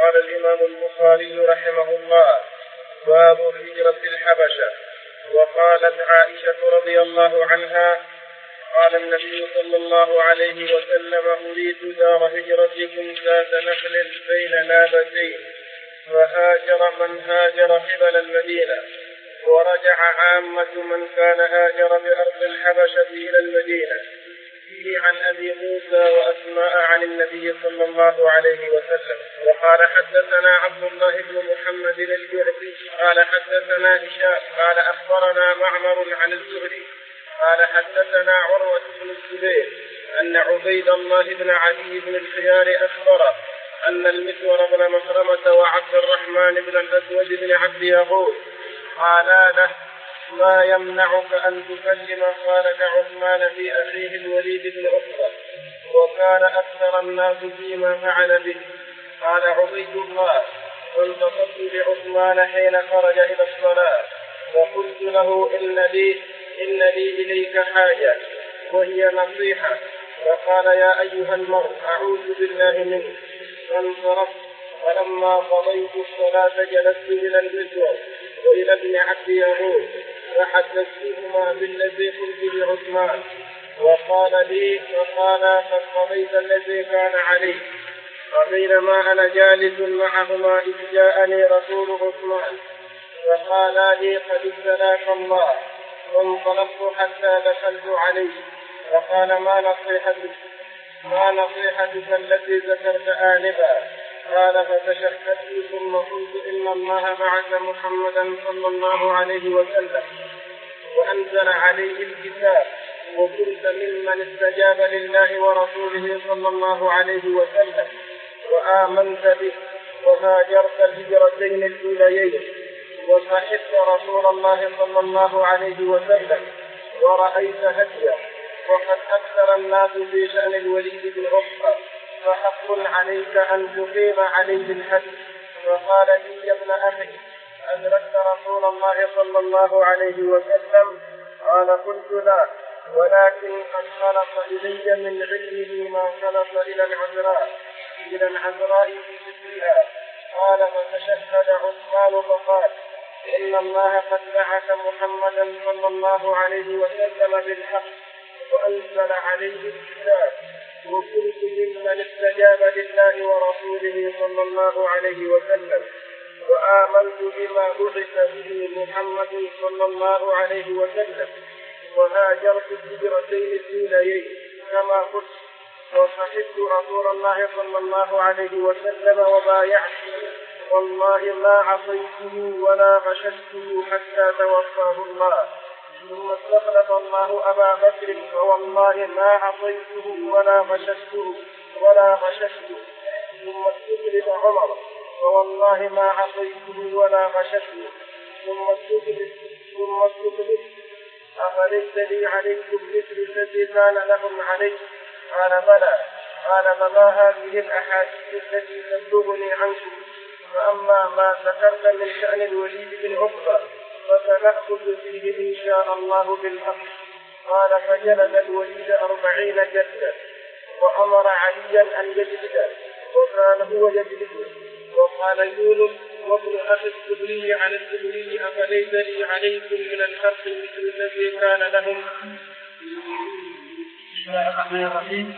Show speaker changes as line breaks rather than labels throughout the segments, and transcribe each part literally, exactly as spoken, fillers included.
قال الإمام البخاري رحمه الله: باب هجرة الحبشة. وقالت عائشة رضي الله عنها: قال النبي صلى الله عليه وسلم: أريد دار هجرتكم ذات نخل بين لابتين. فهاجر من هاجر قبل المدينة، ورجع عامة من كان هاجر بأرض الحبشة إلى المدينة. فيه عن أبي موسى وأسماء عن النبي صلى الله عليه وسلم. وقال حدثنا عبد الله بن محمد الجعفي قال حدثنا هشام قال أخبرنا معمر عن الزهري قال حدثنا عروة بن الزبير أن عبيد الله بن علي بن الخيار أخبره أن المسور بن مخرمة وعبد الرحمن بن الأسود بن عبد يغوث قالا له: ما يمنعك أن تكلم خالك عثمان في أخيه الوليد بن عقبة، وكان أكثر الناس فيما فعل به. قال عبيد الله: فانتصرت لعثمان حين خرج إلى الصلاة، وقلت له: إن لي, إن لي إليك حاجة وهي نصيحة. فقال: يا أيها المرء أعوذ بالله منك. فانصرفت، فلما قضيت الصلاة جلست إلى المسور وإلى ابن عبد يغوث فحدثتهما بالذي قلت لعثمان، وقال لي: فقال: قد قضيت الذي كان عليه. فبينما أنا جالس معهما إذ جاءني رسول عثمان فقال لي: قد ابتلاك الله. فانطلقت حتى دخلت عليه فقال: ما نصيحتك ما نصيحتك التي ذكرت آنفا؟ قال: فتشهدت ثم قلت: إن الله بعث محمدا صلى الله عليه وسلم وأنزل عليه الكتاب، وكنت ممن استجاب لله ورسوله صلى الله عليه وسلم وآمنت به، وهاجرت الهجرتين الأوليين، وصحبت رسول الله صلى الله عليه وسلم، ورأيت هديه، وقد أكثر الناس في شأن الوليد بن عقبة، فحق عليك أن تقيم عليه الحد. فقال لي: يا ابن أخي، أدركت رسول الله صلى الله عليه وسلم؟ قال: قلت: لا، ولكن قد خلق إلي من علمه ما خلق إلى العذراء إلى العذراء في ذكرها. قال: فتشهد عثمان فقال: إن الله قد بعث محمدا صلى الله عليه وسلم بالحق وأنزل عليه الكتاب، وكنت ممن استجاب لله ورسوله صلى الله عليه وسلم، وآمنت بما بعث به محمد صلى الله عليه وسلم، وهاجرت الهجرتين الأوليين كما قلت، وصحبت رسول الله صلى الله عليه وسلم وبايعته، والله ما عصيته ولا غششته حتى توفاه الله. ثم استخلف الله أبا بكر، فوالله ما عصيته ولا غششته ولا غششته. ثم استخلف عمر، فوالله ما عصيته ولا غششته. ثم استخلف ثم استخلف أفليس لي عليكم مثل الذي كان لهم عليه؟ قال: بلى. قال: فما هذه الأحاديث التي تبلغني عنكم؟ فأما ما ذكرت من شأن الوليد بن عقبة فسنأخذ فيه إن شاء الله بالحق. قال: فجلد الوليد أربعين جلدة، وأمر عليا أن يجلده، وكان هو يجلده. وقال يونس وابن أخي الزبري عن الزبري: أفليس لي عليكم من الحق مثل الذي كان لهم؟
بسم الله الرحمن الرحيم.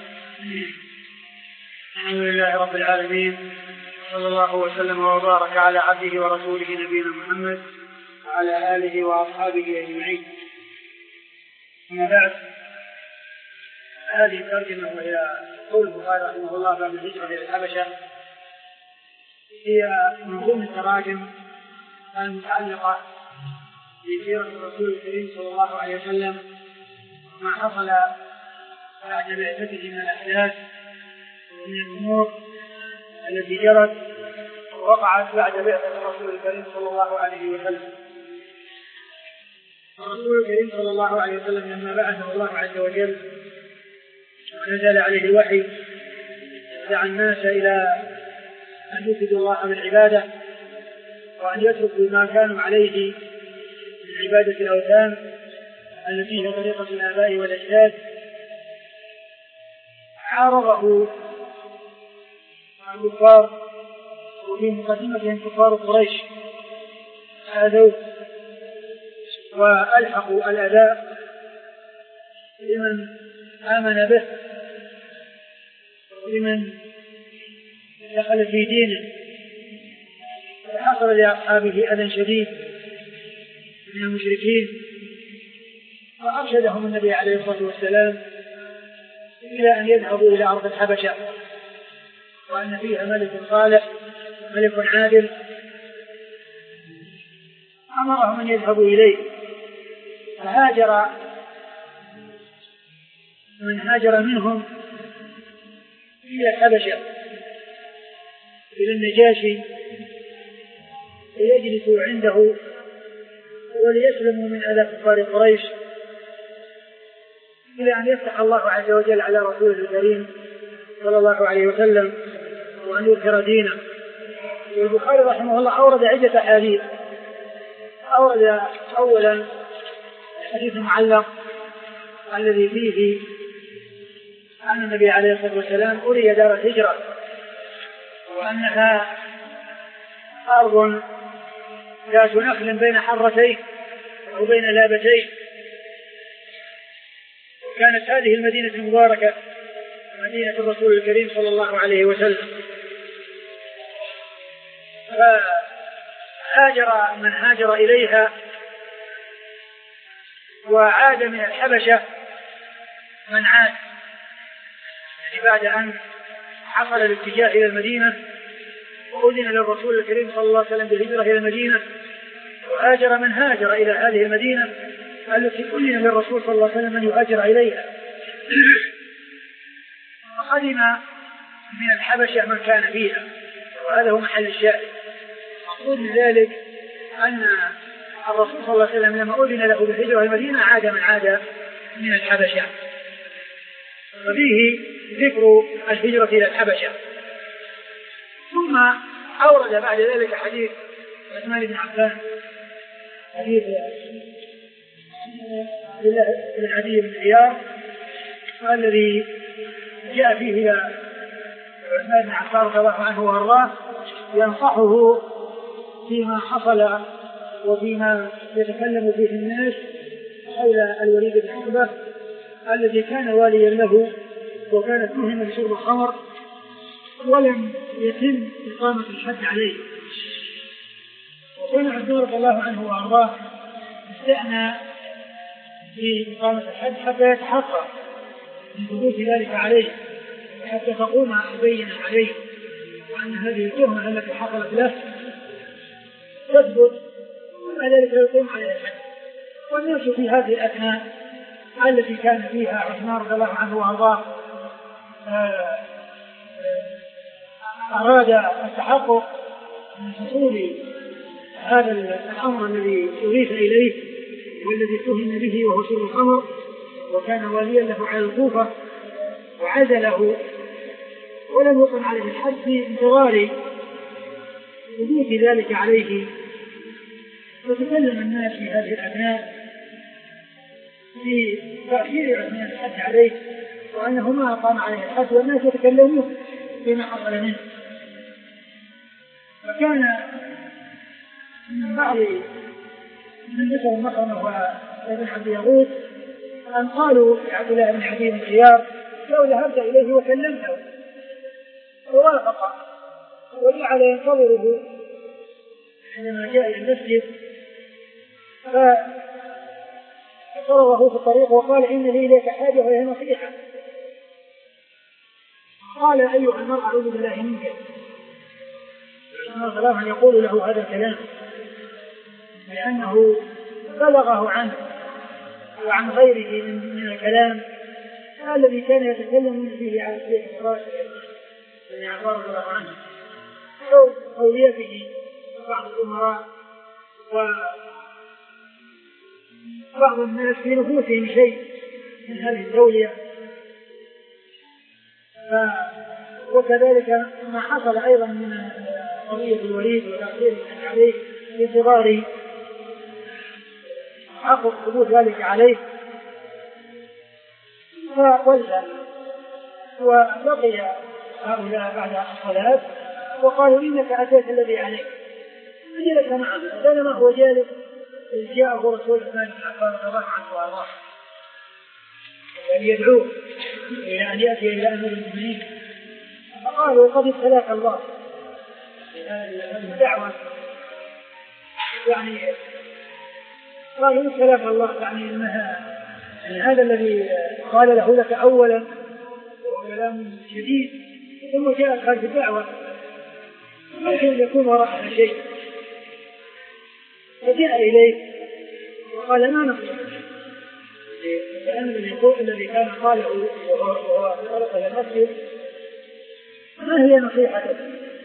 الحمد لله رب العالمين، صلى الله وسلم وبارك على عبده ورسوله نبينا محمد وعلى آله وأصحابه أجمعين. أما بعد، هذه الترجمة وهي قول البخاري رحمه الله باب الهجرة إلى الحبشة هي من ضمن التراجم المتعلقة بسيرة الرسول الكريم صلى الله عليه وسلم ما حصل بعد بعثته من الأحداث ومن الأمور التي جرت ووقعت بعد بعثة الرسول الكريم صلى الله عليه وسلم. الرسول الكريم صلى الله عليه وسلم لما بعثه الله عز وجل ونزل عليه الوحي دعا الناس إلى أن يفردوا الله بالعبادة وأن يتركوا ما كانوا عليه من عبادة الأوثان التي هي طريقة الآباء والأجداد. عارضه الكفار وفي مقدمتهم كفار قريش آذوه وألحقوا الأذى لمن آمن به ولمن دخل في دينه، فحصل لأصحابه أذى شديد من المشركين، فأرشدهم النبي عليه الصلاة والسلام إلى أن يذهبوا إلى أرض الحبشة، وأن فيها ملك صالح ملك عادل، أمرهم أن يذهبوا إليه. فهاجر من هاجر منهم إلى الحبشة إلى النجاشي ليجلسوا عنده وليسلموا من أذى كفار قريش، إلى أن يفتح الله عز وجل على رسوله الكريم صلى الله عليه وسلم وأن يظهر دينه. والبخاري رحمه الله أورد عدة أحاديث. أورد أولا حديث معلق الذي فيه أن النبي عليه الصلاة والسلام أري دار الهجرة، وأنها أرض ذات نخل بين حرتين أو بين لابتين، وكانت هذه المدينة المباركة مدينة الرسول الكريم صلى الله عليه وسلم. فهاجر من هاجر إليها، وعاد من الحبشة من عاد، يعني بعد أن حصل الاتجاه إلى المدينة وأذن للرسول الكريم صلى الله عليه وسلم بالهجرة إلى المدينة، وهاجر من هاجر إلى هذه المدينة التي أذن للرسول صلى الله عليه وسلم أن يهاجر إليها. فقدم من الحبشة من كان فيها، وهذا هو محل الشاهد. مقصود من ذلك أن الرسول صلى الله عليه وسلم لما أذن له بالهجرة إلى المدينة عاد من عاد من الحبشة، وفيه ذكر الهجرة إلى الحبشة. ثم أورد بعد ذلك حديث عثمان بن عفان، حديث بن عدي بن عياض الذي جاء فيه إلى عثمان بن عفان رضي الله عنه وارضاه ينصحه فيما حصل وفيما يتكلم فيه الناس حول الوليد بن عقبة الذي كان واليا له وكان اتهم بشرب الخمر ولم يتم إقامة الحد عليه. وكان عثمان رضي الله عنه وارضاه استأنى في إقامة الحد حتى يتحقق من ثبوت ذلك عليه، حتى تقوم البينة عليه وأن هذه التهمة التي حصلت له تثبت، وما ذلك يقوم عليه الحد. والناس في هذه الأثناء التي كان فيها عثمان رضي الله عنه وارضاه أراد التحقق من حصول هذا الأمر الذي أضيف إليه والذي اتهم به وهو شرب الخمر، وكان واليا له على الكوفة وعزله ولم يقم عليه الحد في انتظار ثبوت ذلك عليه. فتكلم الناس في هذه الأثناء في تأخير عثمان الحد عليه وأنه ما أقام عليه الحد، والناس يتكلمون فيما حصل منه. فكان من بعض من ذكر مخرمة وابن عبد يغوث أن قالوا لعبد الله بن عدي بن عياض لو ذهبت إليه وكلمته ووافق وجعل ينتظره حينما جاء إلى المسجد، فصرفه في الطريق وقال إن لي إليك حاجة وهي نصيحة. قال أيها المرء أعوذ بالله منك، عثمان يقول له هذا الكلام لأنه بلغه عنه وعن غيره من الكلام الذي كان يتكلم فيه عن شيخ الراشد بن عفان رضي الله عنه أو أوليته بعض الأمراء وبعض الناس في نفوسهم شيء من هذه التولية. وكذلك ما حصل أيضا من قضية الوليد وتأثير عليه في انتظار حقق ثبوت ذلك عليه، فولى وبقي هؤلاء بعد الصلاة وقالوا إنك أتيت الذي عليك فجلس معه، بينما هو جالس جاءه رسول عثمان بن عفان رضي الله عنه وأرضاه يدعوه إلى أن يأتي إلى أمير المؤمنين، فقالوا قد ابتلاك الله الدعوة، يعني قالوا ابتلاك الله، يعني إنها يعني هذا الذي قال له لك أولا وهو كلام شديد، ثم جاء خارج الدعوة ممكن يكون وراءها شيء، فجاء إليه وقال ما نقول لأن الذي كان قاله وهو خلق المسجد ما هي نصيحته؟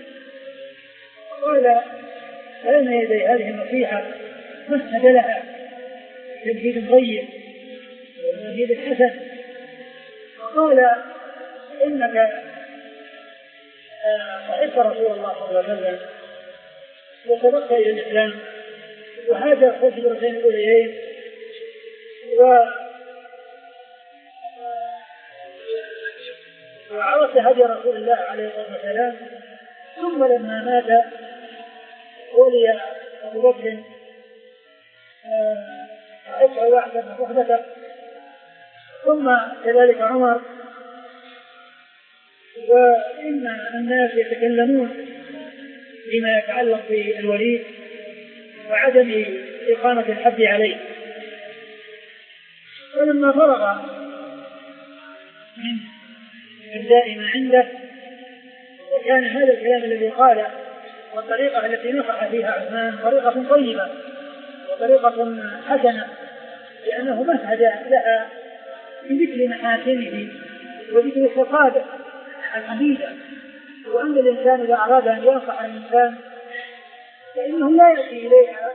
قال بين يدي هذه النصيحة مهد لها تمهيد طيب وتمهيد حسن، قال إنك صحبت رسول الله صلى الله عليه وسلم وسبقت إلى الإسلام وهاجر في الهجرتين الأوليين وعرفت هدي رسول الله عليه الصلاة والسلام، ثم لما مات ولي أبو بكر أدعى واحدا من صحبته، ثم كذلك عمر، وإن الناس يتكلمون بما يتعلق بالوليد وعدم إقامة الحد عليه. ولما فرغ من إبداء ما عنده وكان هذا الكلام الذي قاله والطريقة التي نصح فيها عثمان طريقة طيبة وطريقة حسنة، لأنه مهد لها بذكر محاسنه وذكر الخطابة الحميدة، وأن الإنسان إذا أراد أن ينصح الإنسان فإنه لا يأتي إليها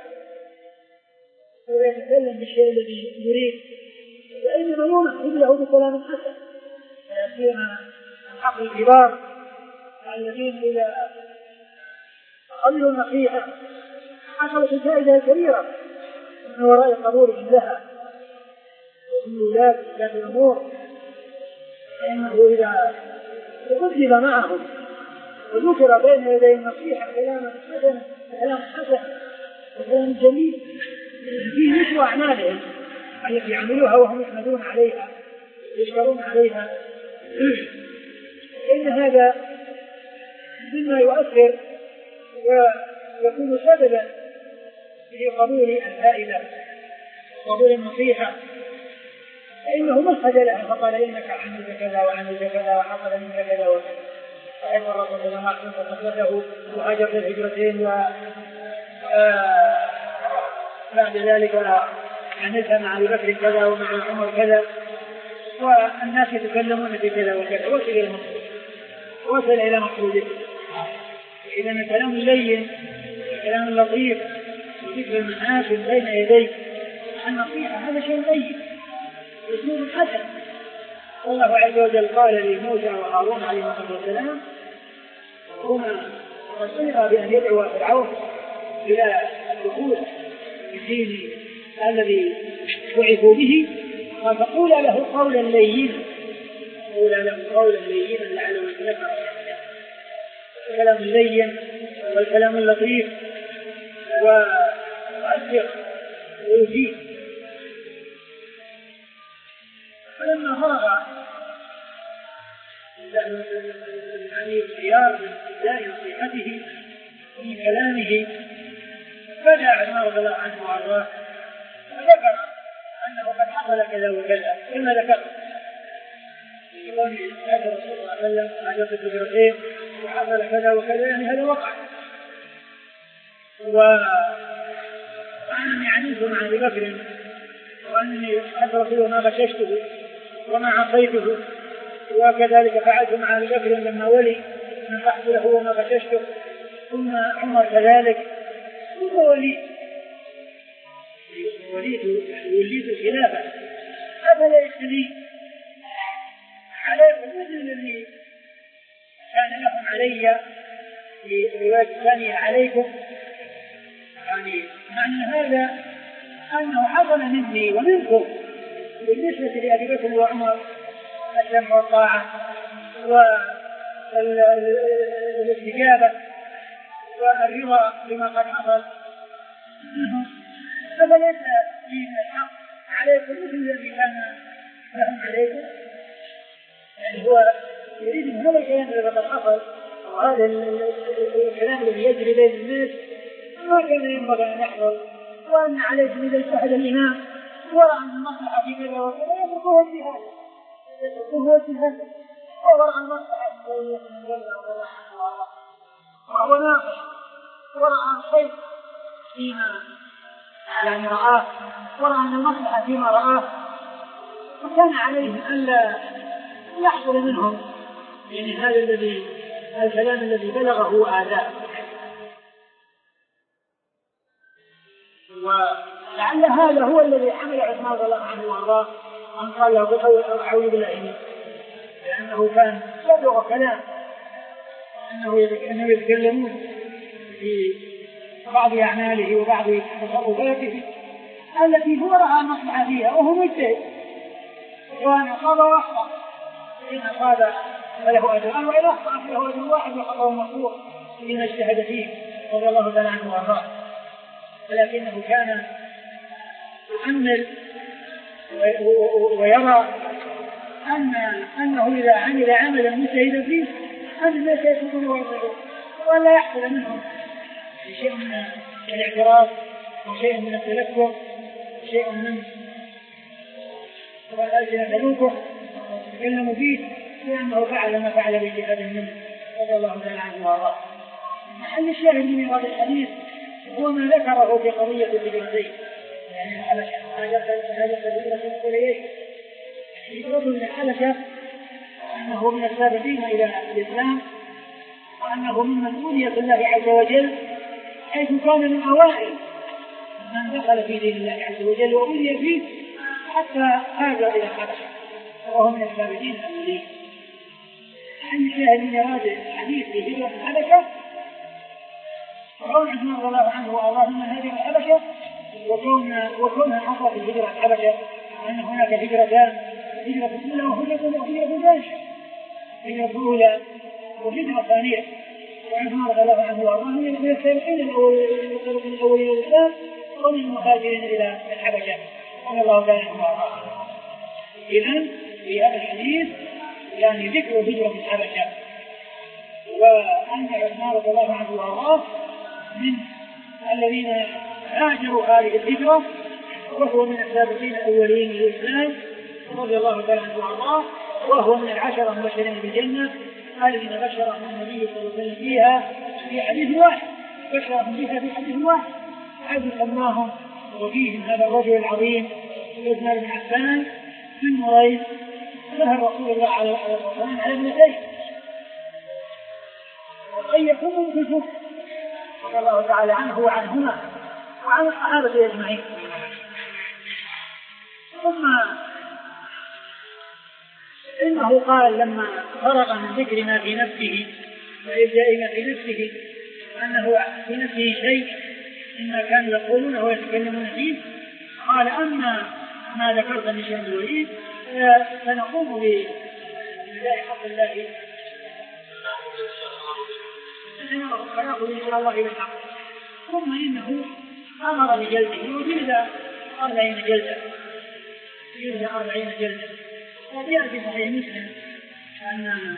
ويتكلم بالشيء الذي يريد، وإنما يمهد له بكلام حسن، فيما حق الكبار الذين إذا قبلوا النصيحة حصلت الفائدة الكبيرة من وراء قبولهم لها، ومن ولاة ولاة الأمور فإنه إذا تقدم معهم وذكر بين يدي النصيحة كلاما حسنا كلام حسن وكلام جميل فيه مثل أعمالهم التي عملوها وهم يحمدون عليها يشكرون عليها، إن هذا مما يؤثر ويكون سببا في قبول الفائدة وقبول النصيحة، فإنه مهد لها فقال إنك عملت كذا وعملت كذا وحصل منك كذا وكذا، فإن الرسول صلى الله عليه وسلم صحبته وهاجر في الهجرتين و بعد ذلك عملت مع أبي بكر كذا ومع عمر كذا، والناس يتكلمون في كذا وكذا، وصل إلى مقصود وصل إلى مقصوده. إذا الكلام اللين الكلام اللطيف وذكر المحاسن بين يديك النصيحة هذا شيء طيب أسلوب حسن. الله عز وجل قال لموسى وهارون عليهم الصلاة والسلام هما وصيغا بأن يدعو فرعون إلى الدخول في الدين الذي بعثوا به، فقول له قولا لينا قول له قولا لينا لعله يتذكر. الكلام اللين والكلام اللطيف ويؤثر ويفيد. فلما فرغ الأمير الخيار من ابتداء نصيحته في كلامه بدأ عمر رضي الله عنه وارضاه وذكر أنه قد حصل كذا وكذا كما ذكر في قول هذا رسول الله صلى الله عليه وسلم عجبت الهجرتين وحصل كذا وكذا، يعني هذا وقع. وأنني عنيت مع أبي بكر وأنني أدركه وما بششته وما عصيته، وكذلك فعلت مع أبي بكر لما ولي نصحت له وما بششته، ثم عمر كذلك، ثم وليت وليت وليت الخلافة. أفلا يستدين عليكم مثل الذي كان لهم علي في الرواية الثانية عليكم، يعني معنى هذا أنه حصل مني ومنكم بالنسبة لأبي بكر وعمر السمع والطاعة والاستجابة والرضا بما قد حصل فليس فيه من الحق عليكم مثل الذي كان لهم عليكم. يعني هو يريد من هذا الكلام الذي قد حصل وهذا الكلام الذي يجري بين الناس ما كان ينبغي أن يحصل، وأن عليكم إذا اجتهد الإمام ورأى أن المصلحة في كذا وكذا يتركوه في هذا يتركوه في هذا ورأى المصلحة في كذا وهو ناقش ورأى الخير فيما يعني رآه ورأى أن المصلحة فيما رآه، وكان عليهم ألا يحصل منهم يعني هذا الذي الكلام الذي بلغه آذاه. ولعل هذا هو الذي حمل عثمان رضي الله عنه وارضاه أن قال له أعوذ بالله، لأنه كان يبلغ كلام أنه يتكلمون في بعض أعماله وبعض تصرفاته التي هو رأى مصلحة فيها وهو مجتهد، وأن أصاب وأخطأ، إن أصاب فله أجران وإن أخطأ فله أجر واحد وخطأه مغفور لما اجتهد فيه رضي الله تعالى عنه وارضاه. ولكنه كان يؤمل ويرى أن أنه إذا عمل عملا مجتهدا فيه أن الناس يكونون واضعون ولا يحصل منهم شيء من الاعتراض وشيء من التلكؤ وشيء من الألوكة وتكلموا فيه لأنه فعل ما فعل باجتهاد منه رضي الله تعالى عنه وارضاه. محل الشاهد من هذا الحديث هو ما ذكره في قضية الهجرتين، يعني الحبشة هذا الهجرة الأوليين هجرة من الحبشة أنه من السابقين إلى الإسلام وأنه من مسؤولية الله عز وجل، حيث كان من أوائل من دخل في دين الله عز وجل وأولي فيه حتى هاجر إلى الحبشة وهو من السابقين الأولين. عن شاهد من هذا الحديث في هجرة الحبشة وكون عثمان رضي الله عنه وارضاه من هاجر الحبشة وكون وكونها حصلت الهجرة الحبشة، وأن هناك هجرتان، هجرة أولى وهجرة ثانية، هجرة أولى وهجرة ثانية، وعثمان رضي الله عنه وارضاه من السابقين الأولين والإسلام ومن المهاجرين إلى الحبشة رضي الله تعالى عنه وارضاه. إذن في هذا الحديث يعني ذكر هجرة الحبشة وأن عثمان رضي الله عنه وارضاه من الذين هاجروا هذه الهجرة وهو من السابقين الأولين للإسلام رضي الله تعالى عنه وارضاه، وهو من العشرة المبشرين بالجنة الذين بشرهم النبي صلى الله عليه وسلم فيها في حديث واحد، بشرهم فيها في حديث واحد حيث سماهم وفيهم هذا الرجل العظيم عثمان بن عفان من نورين نهى رسول الله عليه الصلاة والسلام على ابنتين وأن يكونوا في الكفر رضي الله تعالى عنه وعنهما وعن الصحابة أجمعين. ثم إنه قال لما فرغ من ذكر ما في نفسه وإبداء ما في نفسه أنه في نفسه شيء مما كانوا يقولونه ويتكلمون فيه، قال أما ما ذكرت من شأن الوليد فنقوم بإبداء حق الله فنأخذ إن شاء الله بالحق. ثم إنه أمر بجلده وجلد أربعين جلدة جلد أربعين جلدة وجاء في صحيح مسلم أن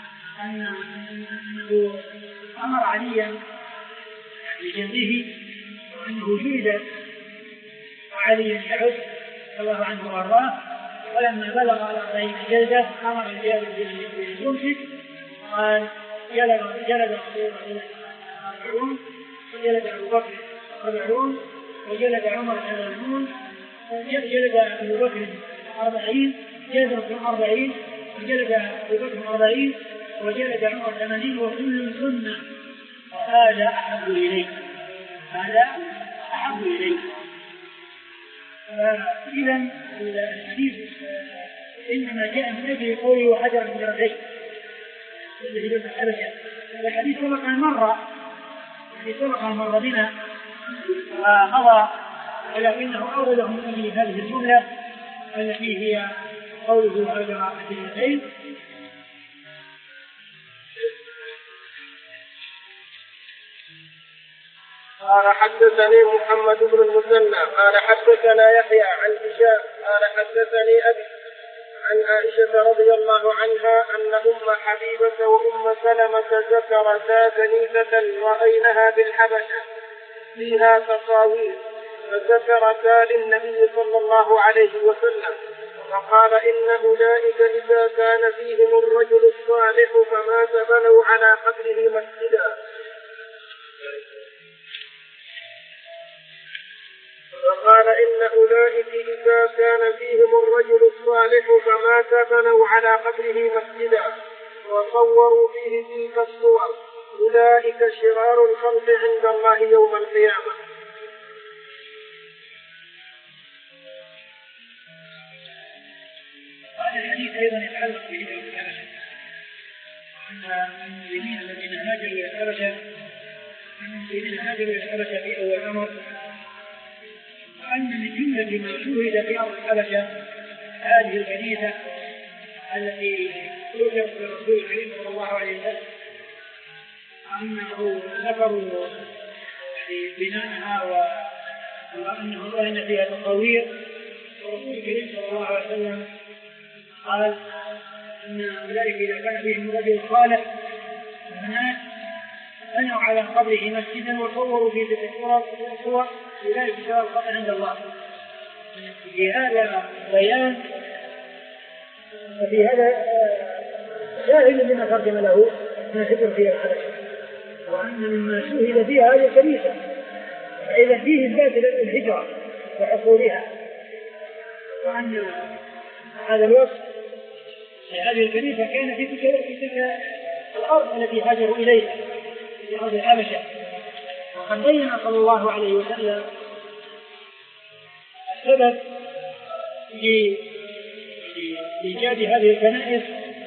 أنه أمر عليا بجلده وأنه جلد وعلي يعد الله عنه وارضاه، ولما بلغ أربعين جلدة أمر الجلد بالممسك قال جلد جلد أربعون وجلد أبو بكر أربعون وجلد عمر ثلاثون وجلد أبو بكر أربعين جلد أربعين وجلد أبو بكر أربعين وجلد عمر ثمانين وكل سنة هذا أحب إليه هذا أحب إليه. إذن الحديث إنما جاء من أجل قوله وحجر من درجين في هجرة الحبشة. الحديث سبق عن مرة الحديث سبق عن مرة بنا ومضى، ولكنه أورده من أجل هذه الجملة التي هي قوله حجر من درجين.
قال حدثني محمد بن المثنى قال حدثنا يحيى عن هشام قال حدثني أبي عن عائشة رضي الله عنها أن أم حبيبة وأم سلمة ذكرتا كنيسة رأينها بالحبشة فيها تصاوير فذكرتا للنبي صلى الله عليه وسلم فقال إن أولئك إذا كان فيهم الرجل الصالح فمات بنوا على قبره مسجدا. فقال إن أولئك إذا كان فيهم الرجل الصالح فمات بنوا على قبره مسجدا وصوروا فيه تلك الصور أولئك شرار الخلق عند الله يوم القيامة.
هذا الحديث أيضا يتعلق بهجرة الحبشة أن المسلمين الذين هاجروا إلى الحبشة المسلمين هاجروا إلى الحبشة في أول الأمر وأن من جملة ما شوهد في أرض الحبشة هذه الكنيسة التي ذكرت للرسول الكريم صلى الله عليه وسلم أنه ذكروا بناءها وأنه رأينا فيها تصاوير والرسول الكريم صلى الله عليه وسلم قال أن أولئك إذا كان فيهم رجل صالح الناس بنوا على قبره مسجدا وصوروا في تلك الصور أولئك شرار الخلق عند الله. في هذا بيان وفي هذا شاهد لما ترجم له من الفكر في الحبشة وأن مما شوهد فيها هذه الكنيسة فإذا فيه إثبات الهجرة وحصولها وأن هذا الوصف هذه الكنيسة كان في تلك الأرض التي هاجروا إليها في أرض الحبشة. وقد بين صلى الله عليه وسلم السبب لإيجاد هذه الكنائس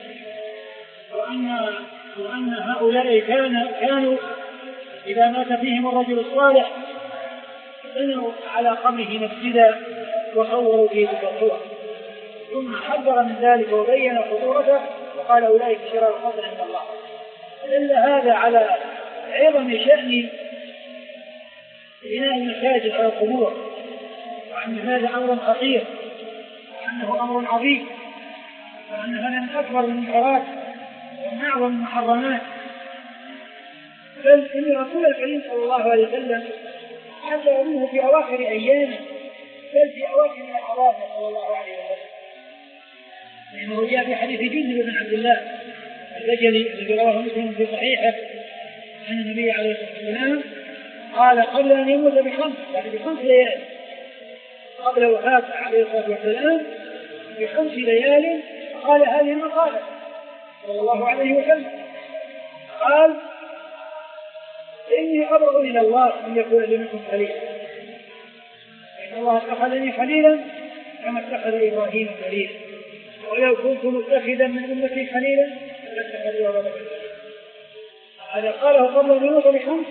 وأن وأن هؤلاء كان كانوا إذا مات فيهم الرجل الصالح بنوا على قبره مسجدا وصوروا فيه الصور ثم حذر من ذلك وبين خطورته وقال أولئك شرار الخلق عند الله. دل هذا على عظم شأن بناء المساجد على القبور وأن هذا أمر خطير وأنه أمر عظيم وأن هذا من أكبر المنكرات ومن أعظم المحرمات. بل إن رسول الكريم صلى الله عليه وسلم حذر منه في أواخر أيامه بل في أواخر أعوامه صلى الله عليه وسلم لأنه جاء في حديث جندب بن عبد الله البجلي الذي رواه مسلم في صحيحه عن النبي عليه الصلاة والسلام قال قبل أن يموت بخمس يعني بخمس ليال قبل وفاته عليه الصلاة والسلام بخمس ليال قال هذه المقالة صلى الله عليه وسلم قال إني أبرأ إلى الله أن يكون لي منكم خليلا إن الله اتخذني خليلا كما اتخذ إبراهيم خليلا ولو كنت متخذا من أمتي خليلا لاتخذوا أبا بكر. هذا قاله قبل أن يموت بخمس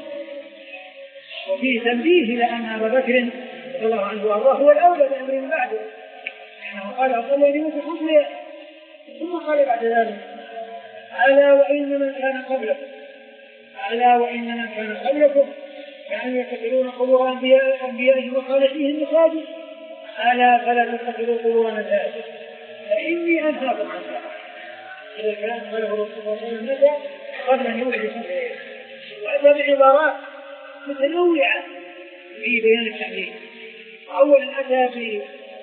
وفيه تنبيه إلى أن أبا بكر رضي الله عنه وأرضاه هو الأولى بأمر من بعده لأنه قال قبل أن يموت بخمس ليال ثم قال بعد ذلك ألا وإن من كان قبلكم ألا وإن من كان قبلكم كانوا يتخذون قبور أنبيائهم وصالحيهم مساجد ألا فلا تتخذوا قبور مساجد فإني أنهاكم عن ذلك. إذا كان قاله الرسول صلى الله عليه وسلم قبل أن يولد بخمس ليال وأتى بعبارات متنوعة في بيان التحريم. أولا أتى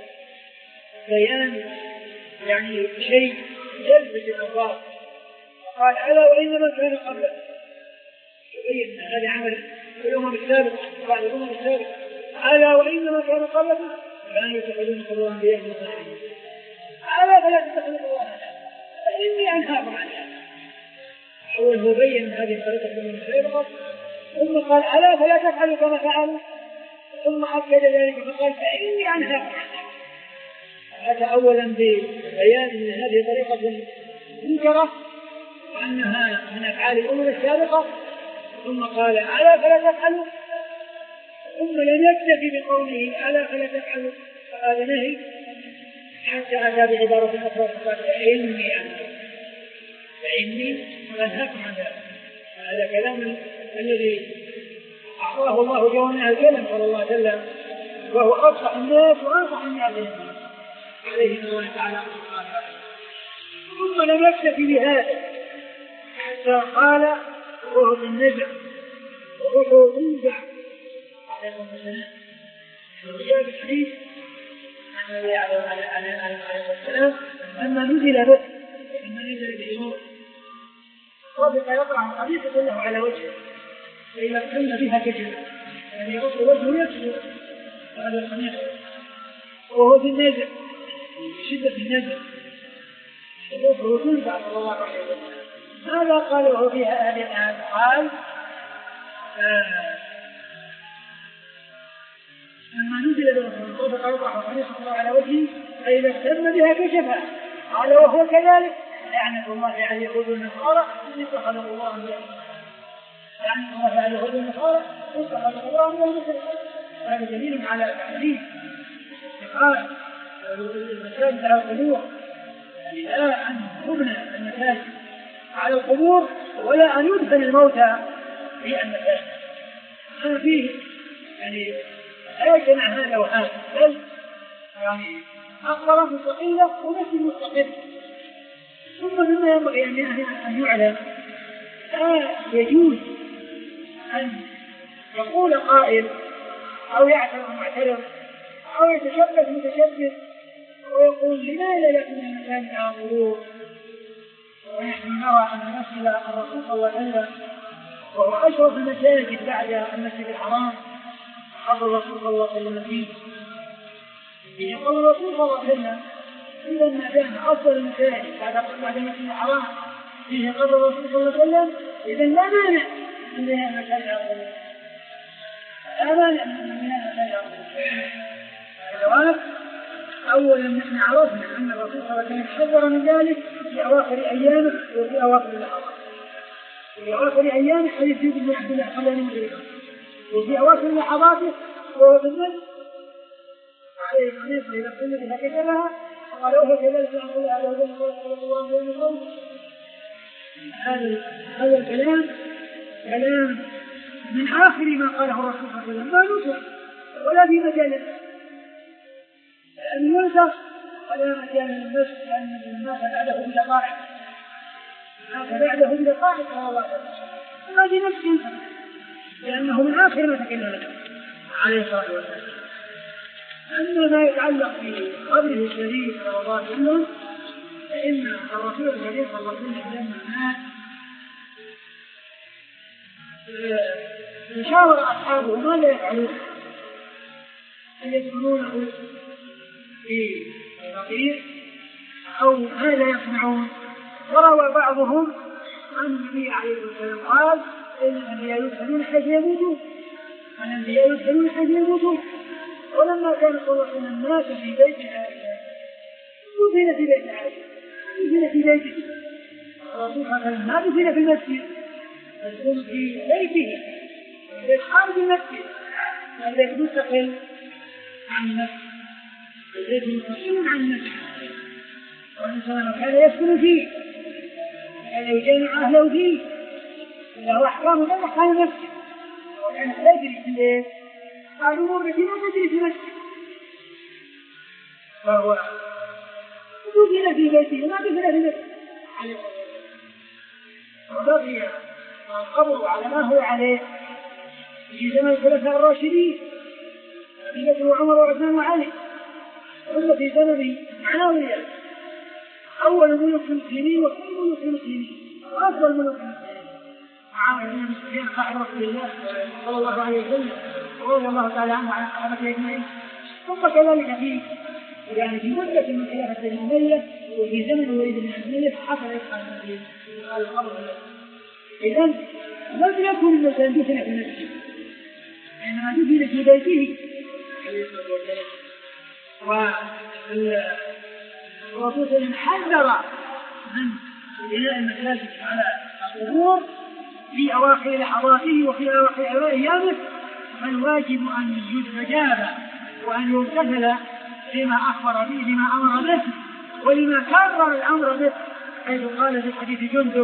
ببيان يعني شيء يلفت الأنظار قال ألا وإن من كان قبله يبين أن هذا عمل في الأمم السابقة بعد الأمم السابقة ألا وإن من كان قبله كانوا يتخذون قبور أنبيائهم وصالحيهم ألا فلا تتخذوا قبور فإني أنهاكم عن ذلك. أول مبين هذه الطريقة في الأمم السابقة ثم قال ألا فلا تفعلوا كما فعلوا ثم أكد ذلك فقال فإني أنهاكم عن ذلك. هذا أولا ببيان أن هذه طريقة منكرة وأنها من أفعال الأمم السابقة ثم قال ألا فلا تفعلوا ثم لم يكتفي بقوله ألا فلا تفعلوا فهذا نهي حتى أتى بعبارة أخرى فقال فإني أنهاكم فإني أنهاكم عن ذلك. هذا كلام الذي أعطاه الله جوامع الكلم صلى الله عليه وسلم، وهو أفصح الناس وأنصح الناس عليه الله تعالى. ثم لم يكتفي بهذا حتى قال وهو من نزع وهو ينزع عليه السلام. وجاء بالحديث عن النبي عليه السلام لما نزل به لما نزل به وبقى يقرأ القميص كله على وجهه فإذا كان بها كجل يعني يغطي وجهه يكسر هذا القميص وهو في النزع شدة النزع وهو تنزع صلى الله عليه وسلم. ماذا قاله فيها أهل الآن؟ قال لما نزل به وبقى يقرأ القميص كله على وجهه فإذا اهتم بها كشفها. قال وهو كذلك لعنة الله على يهود النصارى إن اتخذوا الله من لعنة الله على يهود النصارى إن اتخذوا الله من مثل. هذا دليل على تحريم اتخاذ المساجد على القبور، يعني لا أن تبنى المساجد على القبور ولا أن يدفن الموتى في المساجد. ما فيه يعني لا يجمع هذا وهذا، بل يعني أقرب مستقلة ونفس مستقل. ثم مما ينبغي أن يعلم لا يجوز أن يقول قائل أو يعترض معترض أو يتشبث متشبث ويقول لماذا يكون المكان على القبور ونحن نرى أن نمثل الرسول صلى الله عليه وسلم وهو أشرف المساجد بعد المسجد الحرام قبر الرسول صلى الله عليه وسلم فيه. يقول الرسول صلى الله عليه وسلم إذا ما كان أفضل المساجد بعد المسجد الحرام فيه قبر الرسول صلى الله عليه وسلم إذا لا مانع من بناء المساجد على القبور، لا مانع من بناء المساجد على القبور. الجواب أولا نحن عرفنا أن الرسول صلى الله عليه وسلم حذر من ذلك في أواخر أيامه وفي أواخر اللحظات. في أواخر أيامه حديث جابر بن عبد الله قال لي وفي أواخر لحظاته وهو بالنسبة عليه القميص إذا قلنا بها كتبها قال وهو كذلك أن الله عليه وسلم صلى الله عليه وسلم. هذا الكلام كلام من آخر ما قاله الرسول صلى الله عليه وسلم، ما نسخ ولا في مجال أن ينسخ ولا مجال للنسخ لأن الناس بعده بدقائق الناس بعده بدقائق صلى الله عليه وسلم هذه نفس ينسخ لأنه من آخر ما تكلم عليه الصلاة والسلام. أما ما يتعلق بقبره الشريف صلى الله عليه وسلم فإن الرسول الشريف صلى الله عليه وسلم لما مات شاور أصحابه ما لا يفعلون أن يدفنونه في البقيع أو ماذا يصنعون. وروى بعضهم عن النبي عليه الصلاة والسلام قال إن الأنبياء يدفنون حيث يموتون الأنبياء يدفنون حيث يموتون. ولما كان صلى الله عليه وسلم مات في بيت عائشة دفن في بيت عائشة دفن في بيته. الرسول صلى الله عليه وسلم ما دفن في المسجد دفن في بيته في خارج المسجد البيت مستقل عن المسجد البيت مستقل عن المسجد. والإنسان كان يسكن فيه كان يجمع أهله فيه له أحكام غير أحكام المسجد وكان لا يجري في الليل الأمور التي لا تجري في المسجد فهو دفن في بيته ما دفن في المسجد وبقي القبر على ما هو عليه في زمن الخلفاء الراشدين أبي بكر وعمر وعثمان وعلي ثم في زمن معاوية أول ملوك المسلمين وخير ملوك المسلمين وأفضل ملوك المسلمين معاوية بن أبي سفيان صاحب رسول الله صلى الله عليه وسلم رضي الله تعالى عنه وعن صحابته أجمعين. ثم كذلك في يعني في مدة من خلافة بني أمية وفي زمن الوليد بن عبد الملك حصل إسقاط في القبر. إذن لم يكن الإنسان دفن في المسجد إنما دفن في بيته عليه الصلاة والسلام. والرسول حذر من بناء المساجد على القبور في أواخر لحظاته وفي أواخر أيامه فالواجب أن يستجاب وأن يمتثل لما أخبر به لما أمر به ولما كرر الأمر به حيث قال في حديث جندب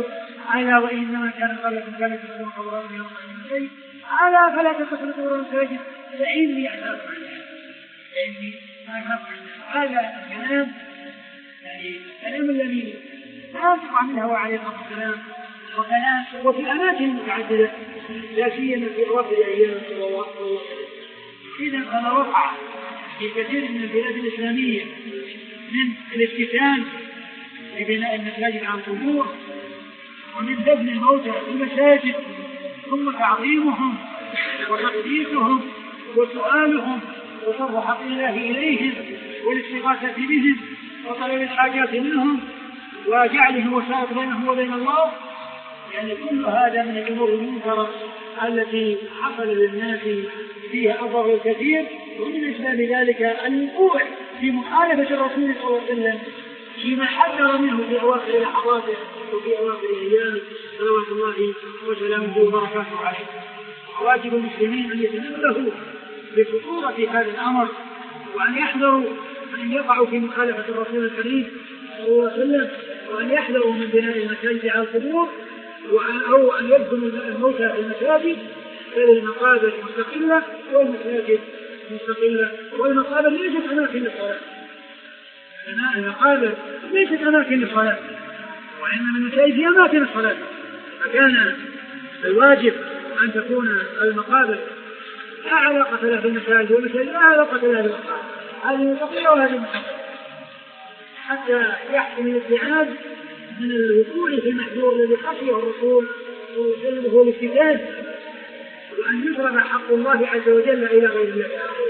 ألا وإنما كان قبلكم كانت تكون قبرهم يوم الدين ألا فلا تستطيعون المساجد فإني أخاف عنها فإني أخاف عنها. هذا الكلام يعني الكلام الذي لا ينطق منه هو عليه الصلاة والسلام وكلام وفي أماكن متعددة لا سيما في أواخر الأيام صلى الله عليه وسلم. إذا فما وقع في كثير من البلاد الإسلامية من الافتتان لبناء المساجد عن قبور ومن دفن الموتى في المساجد ثم تعظيمهم وتقديسهم وسؤالهم وصرف حق الله إليهم والاستغاثة بهم وطلب الحاجات منهم وجعله وسائط بينهم وبين الله، يعني كل هذا من الأمور المنكرة التي حصل للناس فيها أضرار كثير، ومن أسباب ذلك الوقوع في مخالفة الرسول صلى الله عليه وسلم فيما حذر منه في أواخر لحظاته وفي أواخر أيامه صلوات الله وسلامه وبركاته عليه. واجب المسلمين أن يتنبهوا بخطورة هذا الأمر وأن يحذروا أن يقعوا في مخالفة الرسول الكريم صلى الله عليه وسلم، وأن يحذروا من بناء المساجد على القبور أو أن يدفنوا الموتى في المساجد، بل المقابر مستقلة والمساجد مستقلة، والمقابر ليست أماكن للصلاة. المقابر ليست أماكن للصلاة وإنما المساجد هي أماكن الصلاة، فكان الواجب أن تكون المقابر لا علاقة لها بالمساجد والمساجد لا علاقة لها بالمقابر، هذه مستقلة وهذه مستقلة، حتى يحكم الابتعاد من الوقوع في المحذور الذي خشيه الرسول صلى الله عليه وسلم هو الافتتان، وأن يصرف حق الله عز وجل إلى غير الله.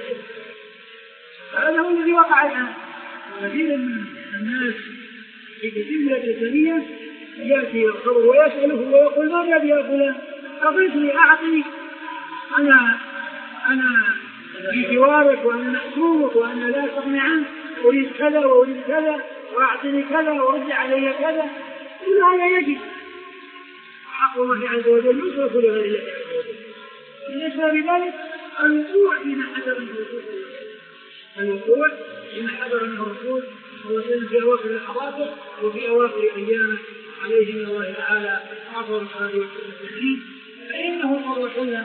هذا هو الذي وقع الآن. كثير من الناس في كثير من الإسلامية يأتي الخبر ويسأله ويقول ماذا يا فلان أغثني أعطني، أنا أنا في جوارك وأنا محسوبك وأنا لا أستغني عنك، أريد كذا وأريد كذا وأعطني كذا ورجع علي كذا. كل هذا يجب حق الله عز وجل يصرف لغير الله عز وجل. من أسباب ذلك الوقوع فيما حذر منه الرسول الوقوع فيما حذر منه الرسول صلى الله عليه وسلم في أواخر لحظاته وفي أواخر أيامه عليه من الله تعالى أفضل الصلاة والسلام. فإنه صلى الله عليه وسلم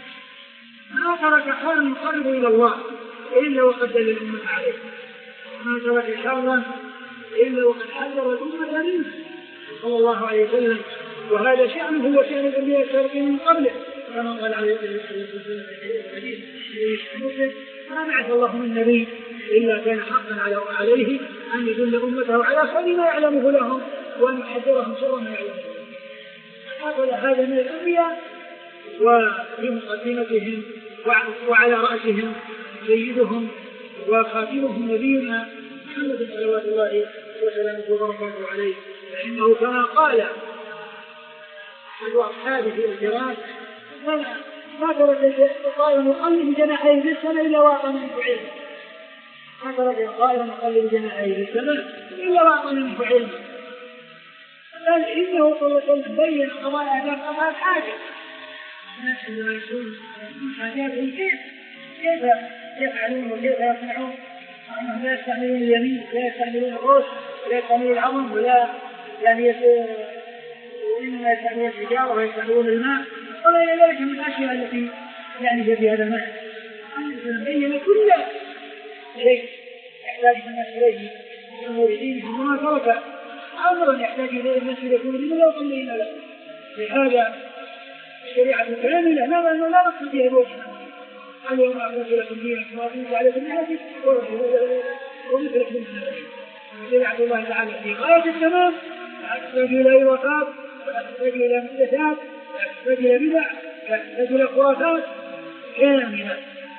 ما ترك خيرا يقرب إلى الله إلا وقد دل الأمة عليه، وما ترك شرا إلا وقد حذر الأمة منه صلى الله عليه وسلم. وهذا شأنه وشأن الأنبياء السابقين من قبله، كما قال عليه الحديث ما بعث الله من نبي إلا كان حقا عليه أن يدل أمته على خير ما يعلمه لهم وأن يحذرهم شر ما يعلمه. هذا هذا من الأنبياء وفي مقدمتهم وعلى رأسهم سيدهم وخاتمهم نبينا محمد صلوات الله وسلامه وبركاته عليه، فإنه كما قال أحد أصحابه الكرام ما ترك قائلا يقلب جناحيه في السماء إلا وأعطى منه علما، ما ترك قائلا يقلب جناحيه في السماء إلا وأعطى منه علما. بل إنه صلى الله عليه وسلم بين قضايا أهداف قضايا الحاجة، الناس عندما يكون حاجاتهم كيف كيف يفعلون وكيف يصنعون، أنهم لا يستعملون اليمين لا يستعملون الرأس لا يستعملون العظم ولا يعني وإنما يستعملون الحجارة ويستعملون الماء ولا إلى ذلك من الأشياء التي يعني في هذا المعنى. أن بين كل شيء يحتاج الناس إليه من أمور دينهم، وما ترك أمرا يحتاج إليه الناس يكون لما لا يصل إلى له. لهذا الشريعة كاملة لا لا نقصد بها الوجه اليوم أعطيت لكم دينكم وأعطيت عليكم نعمتي ومثلكم من النبي. شريعة الله تعالى في غاية التمام، لا تحتاج إلى إضافات ولا تحتاج إلى محدثات لا تحتاج إلى بدع لا تحتاج إلى خرافات، كاملة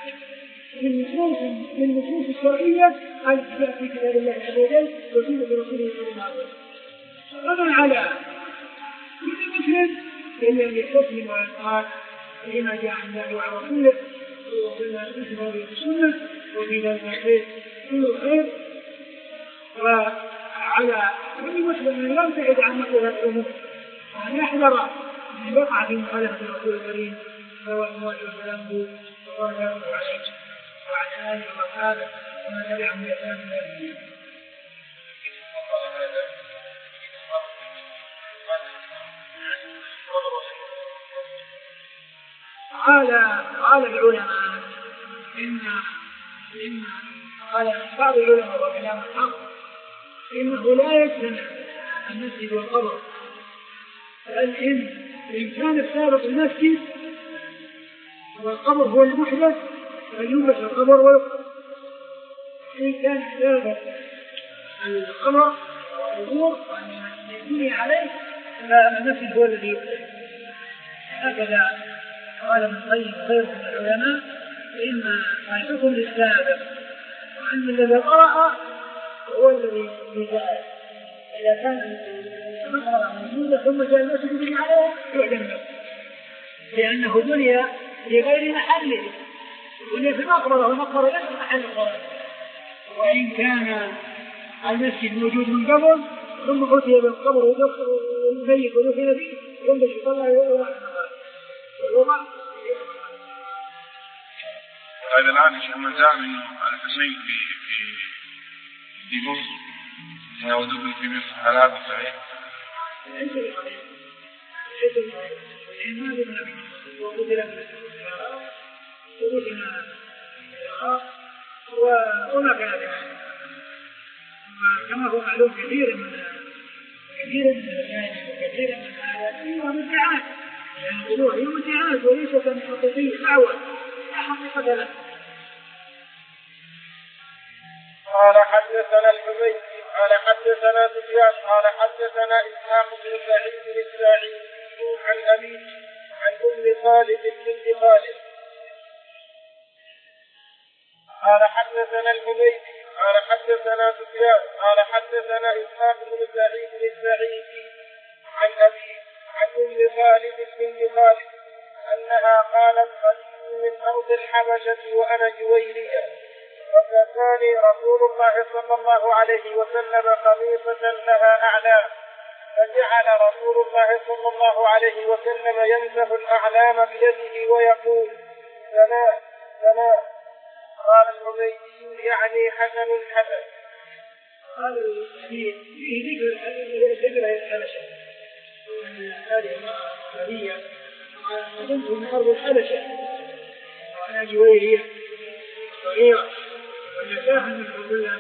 من نصوص من النصوص الشرعية التي جاءت في كتاب الله عز وجل وسنة رسوله صلى الله عليه وسلم. فمن على كل مسلم إلا أن يستسلم ويقال فيما جاء عن الله وعن رسوله صلى الله عليه وسلم هذه السنة وفي ذلك الخير كل خير. وعلى كل مسلم لا يبتعد عن مثل هذه الأمور وأن يحذر من وقع في مخالفة الرسول الكريم صلوات الله وسلامه وبركاته عليه وعلى آله وصحبه ومن تبعهم بإحسان إلى يوم الدين. قال قال العلماء إن إن قال بعض العلماء وكلام الحق إنه لا يجتمع المسجد والقبر، بل إن إن كان السابق المسجد والقبر هو المحدث فلينبش القبر ويقبر، إن كان السابق القبر والقبور يبني عليه فالمسجد هو الذي يقبر. هكذا قال ابن القيم وغيره من العلماء إن الحكم للسابق وأن الذي قرأ هو الذي يجاهد. إذا كان المقبرة موجودة ثم جاء المسجد يبني عليه يعدم لأنه بني في غير محله، بني في المقبرة والمقبرة ليس محل الصلاة. وإن كان المسجد موجود من قبل ثم أتي بالقبر والميت ودفن فيه ينبش يطلع ويروح الوضع.
طيب الآن يا شيخ من زعم إنه الحسين في في في مصر أو دبل في مصر، هل هذا صحيح؟
ليس بصحيح. ليس بصحيح. لأن ما دبل في مصر وقتل من العراق ودفن في العراق وما كان بمعنى. كما هو معلوم كثير من كثير من المساجد وكثير من الآيات فيها مدعاة، يعني الوضوح هي مدعاة وليست من حقيقية دعوة لا حقيقة له.
قال حدثنا الحميدي قال حدثنا سفيان قال حدثنا إسحاق بن سعيد الساعدي عن أبي عن أم خالد بنت خالد قال حدثنا الحميدي قال حدثنا سفيان قال حدثنا إسحاق بن سعيد الساعدي عن أبي عن أم خالد بنت خالد أنها قالت قدمت من أرض الحبشة وأنا جويرية، فكساني رسول الله صلى الله عليه وسلم قميصة لها أعلام، فجعل رسول الله صلى الله عليه وسلم يمسح الأعلام بيده ويقول ثناء ثناء. قال الحميدي يعني حسن حسن.
قال الحديث فيه ذكر الحبشة أن هذه المرأة النبية قدمت من أرض الحبشة وأنا جويرية صغيرة والنساء من كلها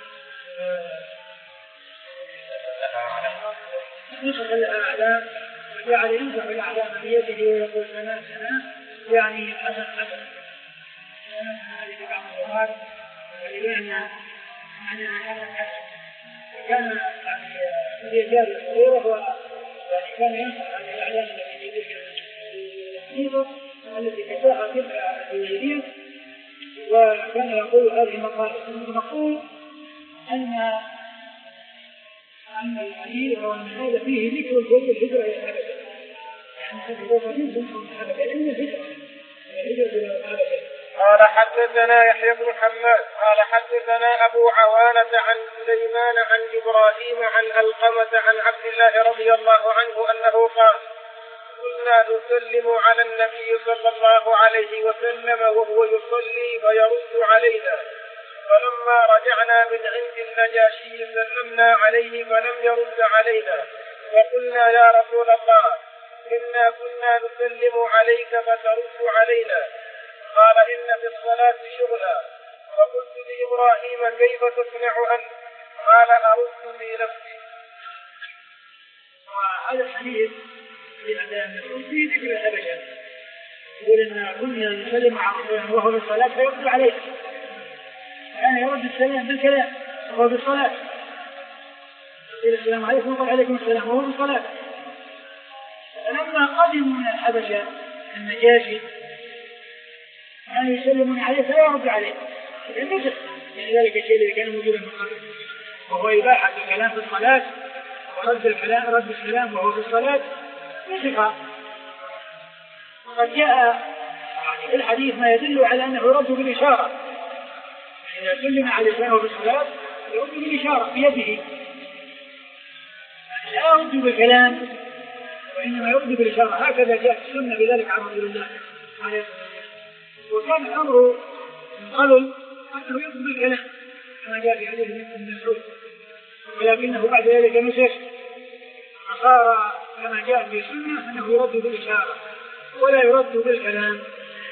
نسخ الأعلام وجعل يمسح الأعلام بيده ويقول ثناء ثناء يعني حسن حسن. هذه بعض الظهار ولبعنا معناها حسن حسن. كان يعني رجال صغيرة ويعني كان ينصح على الأعلام التي يدرك الصيغة التي كساها تبقى الجويرية، وكان يقول هذه المقالة نقول أن أن الحديث وأن هذا فيه ذكر الجوية الهجرة إلى الحبشة، يعني هذا هو قديم من الحبشة لأن الهجرة الهجرة إلى الحبشة.
قال حدثنا يحيى بن حماد قال حدثنا أبو عوانة عن سليمان عن إبراهيم عن ألقمة عن عبد الله رضي الله عنه أنه قال كنا نسلم على النبي صلى الله عليه وسلم وهو يصلي فيرد علينا، فلما رجعنا من عند النجاشي سلمنا عليه فلم يرد علينا، فقلنا يا رسول الله إنا كنا نسلم عليك فترد علينا، قال إن في الصلاة شغلا. فقلت لإبراهيم كيف تصنع أنت؟ قال أرد في نفسي.
وهذا الحديث في ذكر الحبشة يقول إن كنا نسلم على وهو بالصلاة فيرد عليه، يعني يرد السلام بالكلام وهو بالصلاة، السلام عليكم وقال عليكم السلام وهو بالصلاة. فلما قدموا من الحبشة النجاشي كانوا يسلمون عليه فلا يرد عليه النسخ، يعني ذلك الشيء الذي كان موجودا من قبل وهو إباحة الكلام في الصلاة ورد الكلام رد السلام وهو في الصلاة نسخ. وقد جاء في الحديث ما يدل على أنه يرد بالإشارة، إذا سلم على لسانه بالصلاة يرد بالإشارة بيده، لا يرد بالكلام وإنما يرد بالإشارة. هكذا جاء السنة بذلك عن رسول الله عليه الصلاة والسلام. وكان الأمر من قبل أنه يرد بالكلام كما جاء في حديث ابن مسعود، ولكنه بعد ذلك نسخ فصار كما جاء في السنة أنه يرد بالإشارة، ولا يرد بالكلام.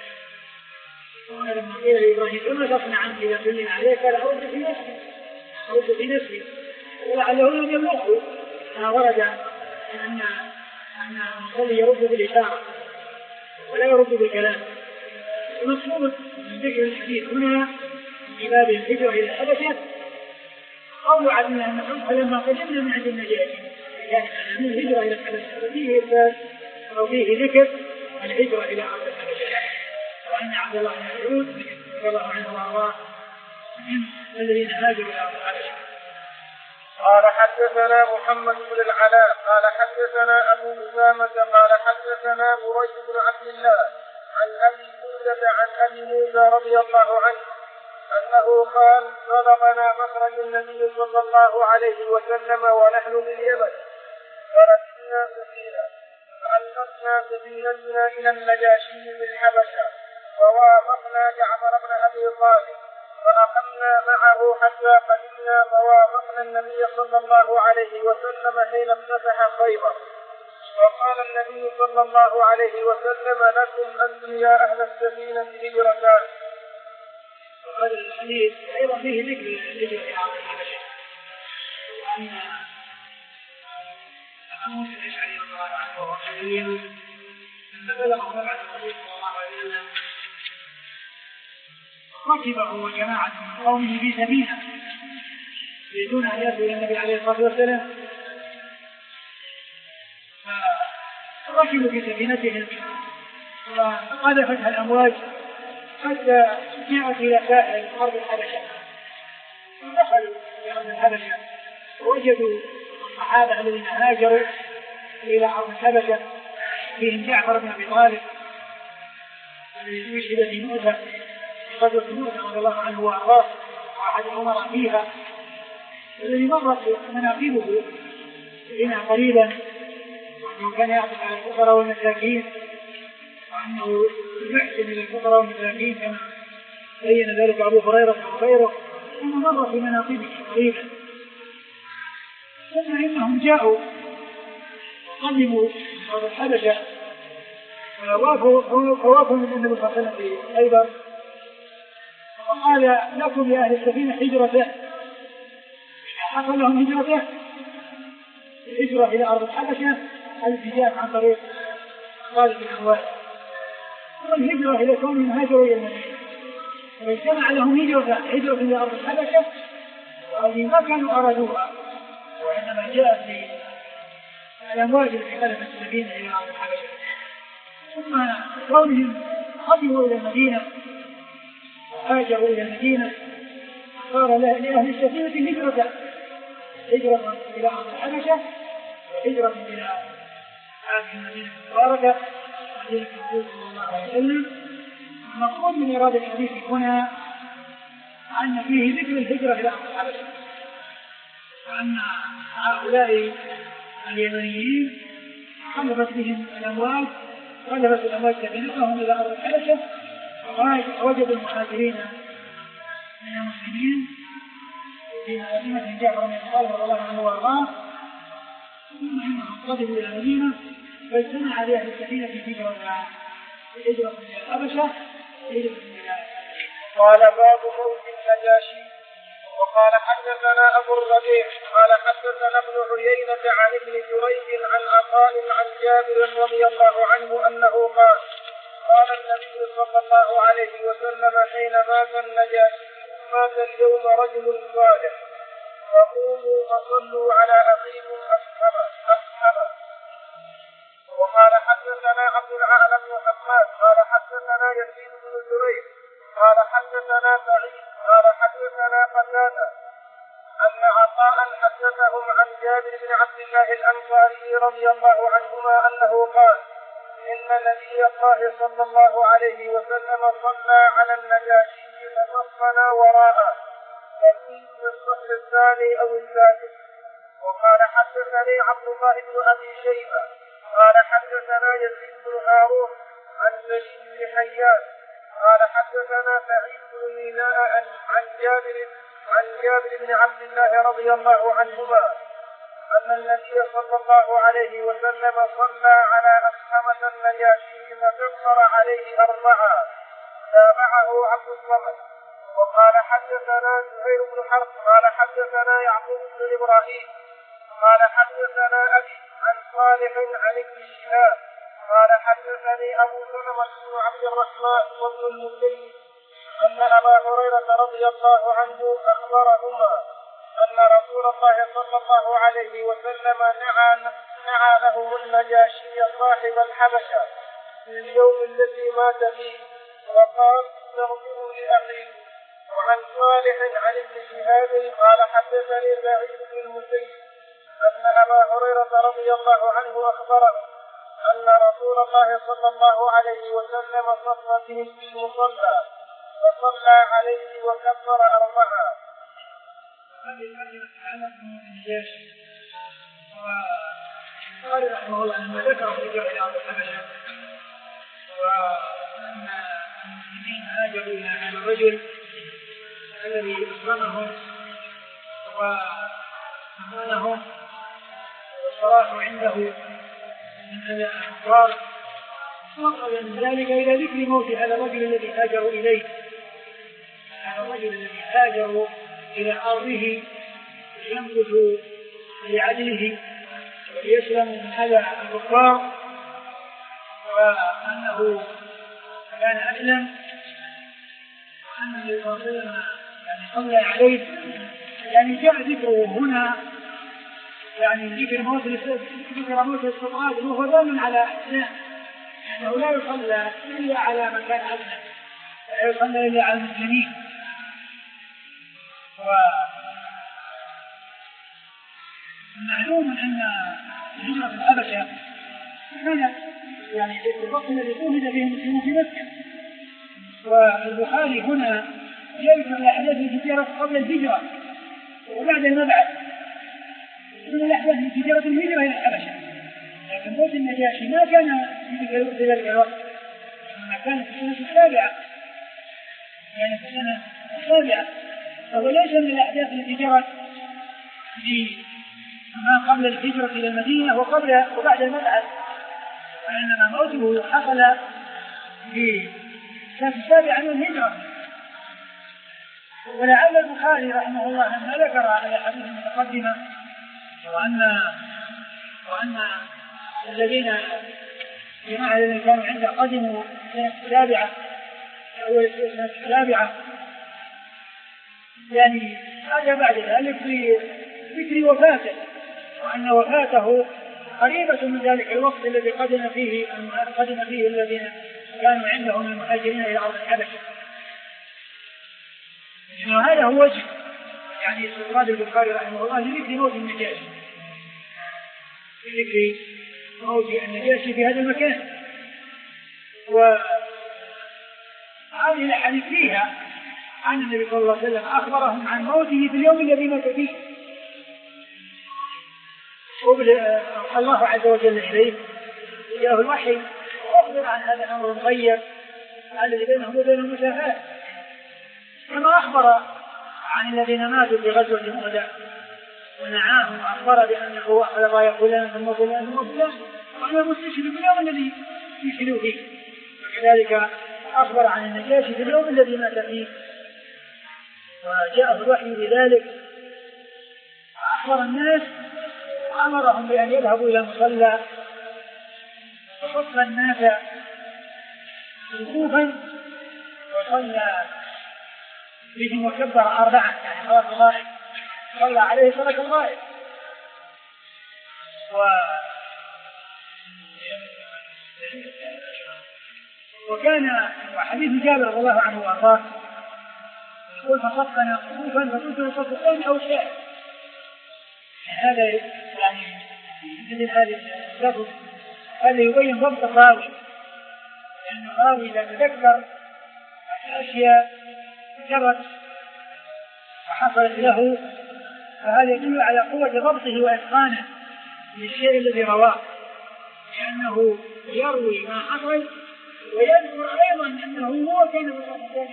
لما قيل لإبراهيم فما تصنع أنت إذا تمنى عليك؟ قال أرد في نفسي أرد في نفسي ولعله لم يبلغه ما ورد أن أن المصلي يرد بالإشارة ولا يرد بالكلام. المقصود من ذكر الحديث هنا في باب الهجرة إلى الحبشة قول علينا أن فلما قدمنا من عند النجاشي يعني من الهجرة إلى الحبشة ففيه إرسال أو فيه ذكر الهجرة إلى أرض الحبشة وأن عبد الله بن مسعود رضي الله عنه وأرضاه من الذين هاجروا إلى أرض الحبشة.
قال حدثنا محمد بن العلاء قال حدثنا أبو أسامة قال حدثنا بريد بن عبد الله عن أبي موسى عن أبي موسى رضي الله عنه أنه قال بلغنا مخرج النبي صلى الله عليه وسلم ونحن باليمن فركبنا سفينة فألقتنا سفينتنا إلى النجاشي بالحبشة فوافقنا جعفر بن أبي طالب فأقمنا معه حتى قدمنا فوافقنا النبي صلى الله عليه وسلم حين افتتح خيبر وقال النبي صلى الله عليه وسلم لكم أنتم يا أهل السفينة هجرتان.
وهذا الحديث أيضا فيه ذكر الهجرة إلى أرض الحبشة وأن أبا موسى الأشعري رضي الله عنه وهو اليمن لما بلغ مبعث النبي صلى الله عليه وسلم ركبه وجماعة من قومه في سفينة يريدون أن يأتوا إلى النبي عليه الصلاة والسلام فركبوا في سفينتهم وقذفتها الأمواج حتى جاءت إلى ساحل أرض الحبشة فدخلوا في أرض الحبشة ووجدوا الصحابة الذين هاجروا إلى أرض الحبشة فيهم جعفر بن أبي طالب الذي استشهد في مؤتة غزوة مؤتة رضي الله عنه وأرضاه وأحد الأمراء فيها الذي مرت مناقبه بنا قريبا وأنه كان يعطف على الفقراء والمساكين وأنه يحسن إلى الفقراء والمساكين كما بين ذلك أبو هريرة وغيره ثم مر في مناقبه قريبا ثم إنهم جاءوا وقدموا أرض الحبشة فوافوا من النبي صلى الله عليه وسلم في خيبر وقال لكم يا أهل السفينة هجرته حصل لهم هجرته الهجرة إلى أرض الحبشة الاتجاه عن طريق خالد بن الوليد والهجرة إلى كونهم هاجروا إلى المدينة واجتمع لهم هجرة هجرة إلى أرض الحبشة وهذه ما كانوا أرادوها وإنما جاءت في الأمواج التي خلفت السفينة إلى أرض الحبشة ثم كونهم قدموا إلى المدينة وهاجروا إلى المدينة صار لأهل السفينة هجرة هجرة إلى أرض الحبشة وهجرة إلى هذه المدينة المباركة مدينة الرسول صلى الله عليه وسلم. المقصود من إرادة الحديث هنا أن فيه ذكر الهجرة إلى أرض الحبشة وأن هؤلاء اليمنيين خلفت بهم الأموال خلفت الأموال سفينتهم إلى أرض الحبشة ووجدوا المهاجرين من المسلمين في مدينة جعفر بن أبي طالب رضي الله عنه وأرضاه ثم إنهم قدموا إلى المدينة فاجتمع لأهل السفينة في هجرة إلى الحبشة هجرة إلى
قال باب موت النجاشي. وقال حدثنا أبو الربيع قال حدثنا ابن عيينة عن ابن جريج عن عطاء عن جابر رضي الله عنه أنه قال قال النبي صلى الله عليه وسلم حين مات النجاشي مات اليوم رجل صالح فقوموا فصلوا على أخيكم أصحابه. وقال حدثنا عبد الأعلى بن حماد قال حدثنا يزيد بن جريج قال حدثنا سعيد قال حدثنا قتادة أن عطاء حدثهم عن جابر بن عبد الله الأنصاري رضي الله عنهما أنه قال إن نبي الله صلى الله عليه وسلم صلى على النجاشي فصفنا وراءه فكنت في الصف الثاني أو الثالث. وقال حدثني عبد الله بن أبي شيبة قال حدثنا يزيد بن هارون عن سعيد بن حيان قال حدثنا سعيد بن ميناء عن جابر عن جابر بن عبد الله رضي الله عنهما أن النبي صلى الله عليه وسلم صلى على أصحمة النجاشي ثم كبر عليه أربعة. تابعه عبد الصمد. وقال حدثنا زهير بن حرب قال حدثنا يعقوب بن إبراهيم قال حدثنا أبي عن صالح عن ابن شهاب قال حدثني أبو سلمة بن عبد الرحمن وابن المسيب أن أبا هريرة رضي الله عنه أخبرهما أن رسول الله صلى الله عليه وسلم نعى, نعى لهم النجاشي صاحب الحبشة في اليوم الذي مات فيه وقال استغفروا لأخيه. وعن صالح عن ابن شهاب قال حدثني سعيد بن المسيب أن أبا هريرة رضي الله عنه أخبره أن رسول الله صلى الله عليه وسلم صلى بهم في المصلى فصلى عليه وكبر أربعة.
هذه الكلمة تتعلق بالنجاشي وقال رحمه الله أنه ذكر في جرح الأرض الحبشة وأن المسلمين هاجروا إلى هذا الرجل الذي أسلمهم وأمانهم والصلاة عنده من هذا الأخبار وقال من ذلك إلى ذكر موت هذا الرجل الذي هاجروا إليه هذا الرجل الذي هاجروا إلى أرضه ينبت لعدله ويسلم من هذا الكفار وأنه كان أسلم وأنه يصلي يعني صلى عليه يعني جاء ذكره هنا يعني ذكر موت ذكر موت الاستطراد وهو دال على إسلام أنه لا يصلى إلا على من كان أسلم لا يصلى إلا على المسلمين. ومعلوم أن هجرة الحبشة كانت يعني في الوقت الذي شهد فيه المسلمون في مكة والبخاري هنا يذكر الأحداث الكثيرة قبل الهجرة وبعد المبعث من الأحداث الكثيرة الهجرة إلى الحبشة لكن موت النجاشي ما كان في ذلك الوقت إنما كان في السنة السابعة يعني في السنة السابعة فهو ليس من الأحداث التي جرت ما قبل الهجرة إلى المدينة وقبل وبعد المبعث وإنما موته حصل في السنة السابعة من الهجرة. ولعل البخاري رحمه الله لما ذكر على الحديث المتقدمة وأن وأن الذين جماعة الذين كانوا عنده قدموا السنة السابعة أو السنة السابعة يعني هذا بعد ذلك في ذكر وفاته وأن وفاته قريبة من ذلك الوقت الذي قدم فيه قدم فيه الذين كانوا عندهم من المهاجرين إلى أرض الحبشة. هذا هو وجه يعني استطراد البخاري رحمه الله لذكر موت النجاشي لذكر موت النجاشي في هذا المكان. وهذه الحديث فيها عن النبي صلى الله عليه وسلم أخبرهم عن موته في اليوم الذي مات فيه الله عز وجل إليه جاءه الوحي وأخبر عن هذا الأمر المغير الذي بينهم وبين المسافات كما أخبر عن الذين ماتوا في غزوة مؤتة ونعاهم وأخبر بأنه أخذ راية فلان ثم فلان ثم فلان وأنه مستشهد في اليوم الذي يشهدوا فيه وكذلك أخبر عن النجاشي في اليوم الذي مات فيه وجاءه الوحي بذلك وأخبر الناس وأمرهم بأن يذهبوا إلى المصلى وصف الناس صفوفا وصلى بهم وكبر أربعة يعني صلاة الغائب صلى عليه صلاة الغائب. و... وكان حديث جابر رضي الله عنه وأرضاه يقول فصفنا صفوفا فكنت صفوفين أو شيء هذا يعني مثل هذه اللفظ هذا يبين ضبط الراوي لأن الراوي إذا تذكر أشياء جرت وحصلت له فهذا يدل على قوة ضبطه وإتقانه للشيء الذي رواه لأنه يروي ما حصل ويذكر أيضا أنه هو كان بالرسول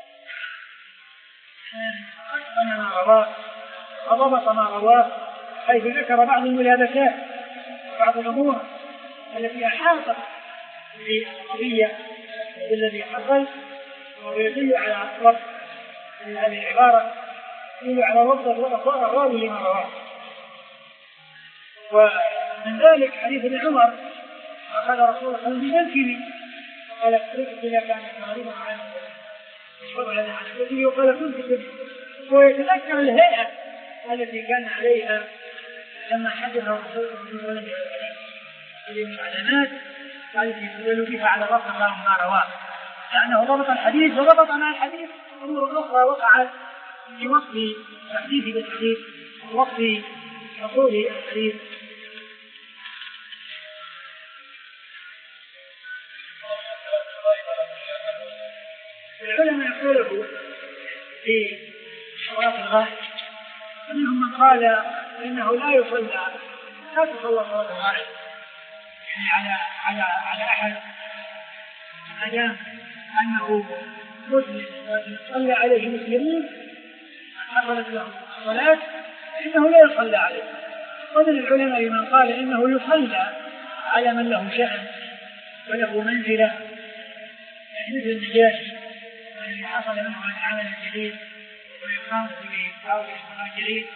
أتقن ما رواه وضبط ما رواه حيث ذكر بعض الملابسات وبعض الأمور التي أحاطت في القضية الذي حصل، ويدل على أصل هذه العبارة، يدل على وضع الراوي لما رواه. ومن ذلك حديث ابن عمر قال رسول الله صلى الله عليه وسلم بمنكبي، قال اختلفت إذا كان غريبا عن النبي وقال كنت كذب، ويتذكر الهيئة التي كان عليها لما حدث رسول الله ولم يعلم هذه من العلامات التي تدل بها على ضبط ما رواه، لأنه ضبط الحديث وضبط مع الحديث أمور أخرى وقعت في وقت تحديث بالحديث ووقت حصول الحديث. العلماء اختلفوا في صلاة الغائب، منهم من قال إنه لا يصلى لا تصلى صلاة الغائب يعني على على على أحد ما دام أنه مسلم وصلى عليه مسلمون حصلت له الصلاة إنه لا يصلى عليه. ومن العلماء من قال إنه يصلى على من له شأن وله منزلة، يعني مثل النجاشي الذي حصل منه العمل الجديد ويقام به أو يسمى الجديد.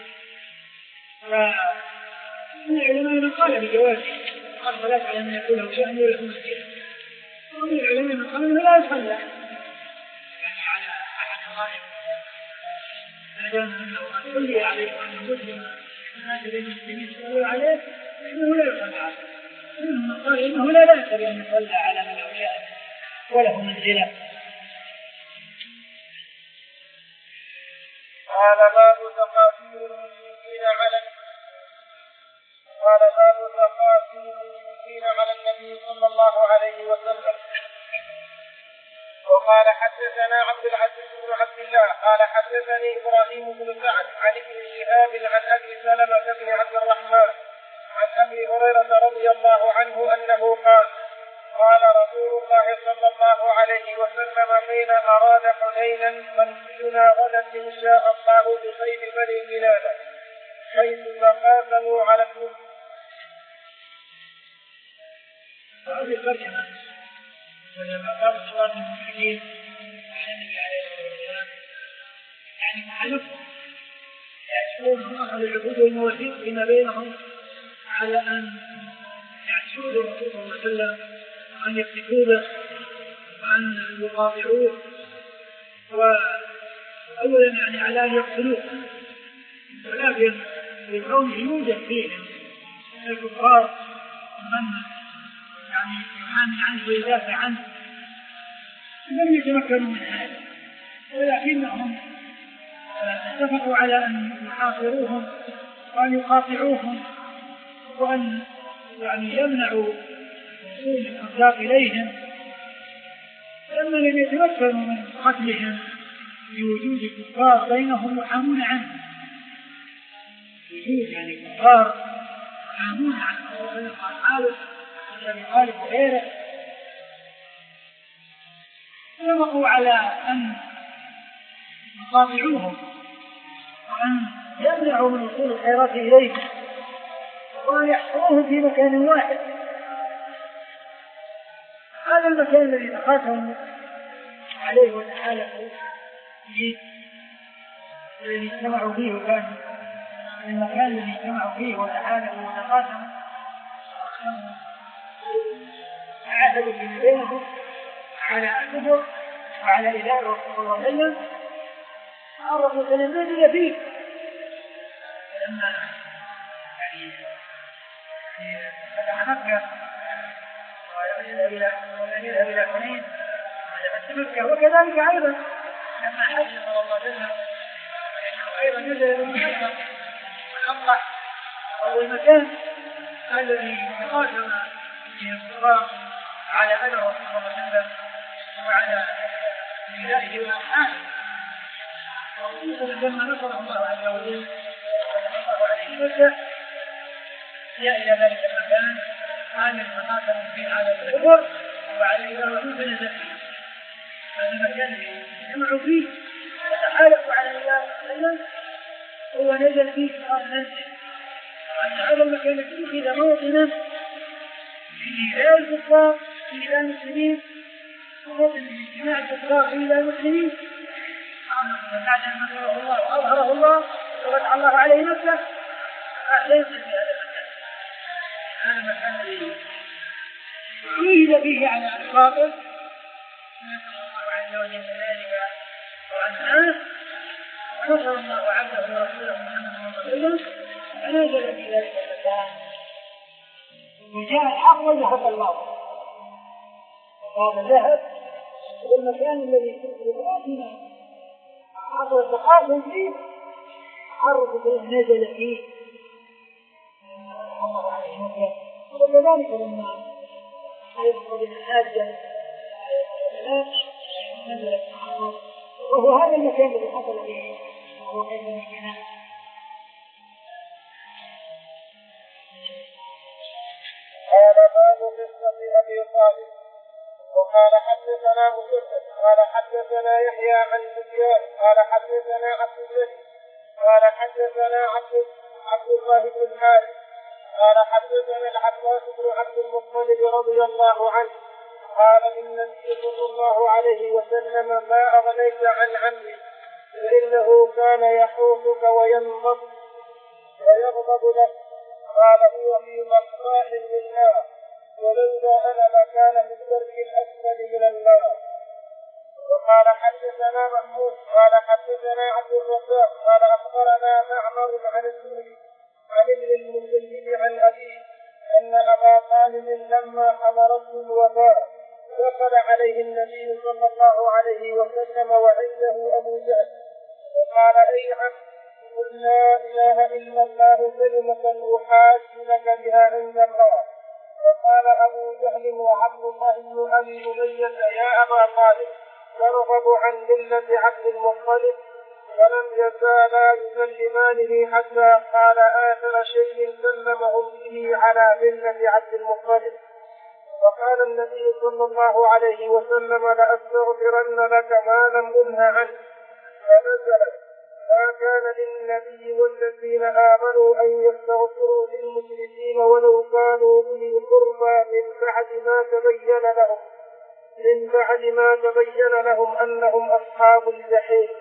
فمن العلماء من قال بجواز الصلاة على من يكون له شأن وله منزلة، ومن العلماء من قال إنه لا يصلى يعني على أحد الغائب ما دام أنه صلي عليه وأنه مسلم الناس المسلمين صلوا عليه إنه لا يصلى عليه. منهم من قال إنه لا بأس بأن يصلى على من له شأن وله منزلة.
قال باب تقاتيل المشركين على قال باب تقاتيل المشركين على النبي صلى الله عليه وسلم. وقال حدثنا عبد العزيز بن عبد الله قال حدثني ابراهيم بن سعد عن ابن شهاب عن ابي سلمة بن عبد الرحمن عن ابي هريرة رضي الله عنه انه قال قال رسول الله صلى الله عليه وسلم حين اراد حنينا منزلنا غدا ان شاء الله بخير بني كنانة حيث تقاتلوا على الكفر.
هذه الترجمة ولما قال صلاة المشركين على النبي عليه الصلاة والسلام يعني محلفهم يعتبرون هم أهل العهود والمواثيق فيما بينهم على أن يعتبروا الرسول صلى الله عليه وسلم وأن يقتلوا به وأن يقاطعوه، وأولا يعني على أن يقتلوه، ولكن لكونه يوجد فيهم الكفار من يعني يحامي عنه ويدافع عنه لم يتمكنوا من هذا، ولكنهم اتفقوا على أن يحاصروهم وأن يقاطعوهم وأن يعني يمنعوا وصول الأرزاق إليهم، لما لم يتمكنوا من قتلهم بوجود كفار بينهم يحامون عنه، وجود يعني كفار يحامون عنه وأصحابه الذي قال غيره، اتفقوا على أن يقاطعوهم وأن يمنعوا من وصول الخيرات إليهم وأن يحصروهم في مكان واحد. هذا المكان الذي تقاتلوا عليه وتحالفوا فيه الذي اجتمعوا فيه وكان المكان الذي اجتمعوا فيه وتحالفوا وتقاتلوا عهدوا فيما بينهم على الكفر وعلى إله الرسول صلى الله عليه وسلم. الرسول صلى الله عليه وسلم نزل فيه لما يعني فتح مكة ويذهب إلى حنين وفتح مكة، وكذلك أيضا لما حج صلى الله عليه وسلم أيضا نزل بمكة وحقق أو المكان الذي تقاتل فيه الكفار على أذى الرسول صلى الله عليه وسلم وعلى نسائه وأصحابه، لما نصره الله عز وجل ونصره عليه مكة جاء إلى ذلك المكان هذا المقاتل فيه على الكفر وعليه الرسول فنزل فيه. هذا المكان الذي اجتمعوا فيه وتحالفوا على الله وسلم هو نزل فيه صار منزل، وأن هذا المكان الذي اتخذ موطنا فيه غير الكفار إلى المسلمين وفضل الاجتماع الكفار إلى المسلمين بعد أن نصره الله وأظهره الله وفتح الله عليه نفسه ليس في هذا المكان. هذا المكان الذي عيد فيه على الخاطر نسأل الله عز وجل ذلك وعنه ونصر الله عبده ورسوله محمد صلى الله عليه وسلم فنزل في ذلك المكان وجاء الحق وذهب الله هذا ذهب والمكان الذي كنت فينا حصل التقاطع فيه حرف نزل فيه الله عليه وسلم وكذلك لما يدخل الحاجة نزل التقاطع وهو هذا المكان الذي حصل فيه وهو هذا المكان.
قال باب قصة أبي طالب. وقال حدثنا مسدد قال حدثنا يحيى عن سفيان قال حدثنا عبد الجليل قال حدثنا عبد عبد الله بن الحارث قال حدثنا العباس بن عبد المطلب رضي الله عنه قال النبي صلى الله عليه وسلم ما أغنيت عن عمي فإنه كان يحوطك وينضب ويغضب لك. قال هو في مصباح للنار ولولا أنا لكان في الدرك الأسفل من النار. وقال حدثنا محمود قال حدثنا عبد الرزاق قال أخبرنا معمر عن الزهري عن ابن المسيب عن أبيه أن أبا طالب لما حضرته الوفاة دخل عليه النبي صلى الله عليه وسلم وعنده أبو جهل وقال أي عم قل لا إله إلا الله كلمة أحاج لك بها عند الله. وقال أبو جهل وعبد الله بن أبي أمية يا أبا طالب ترغب عن ملة عبد المطلب؟ فلم يزالا يسلمانه حتى قال آخر شيء سلمهم به على ملة عبد المطلب. وقال النبي صلى الله عليه وسلم لأستغفرن لك ما لم أنه عنه. فنزلت ما كان للنبي والذين آمنوا أن يستغفروا للمشركين ولو كانوا أولي القربى من بعد ما تبين لهم من بعد ما تبين لهم أنهم أصحاب الجحيم.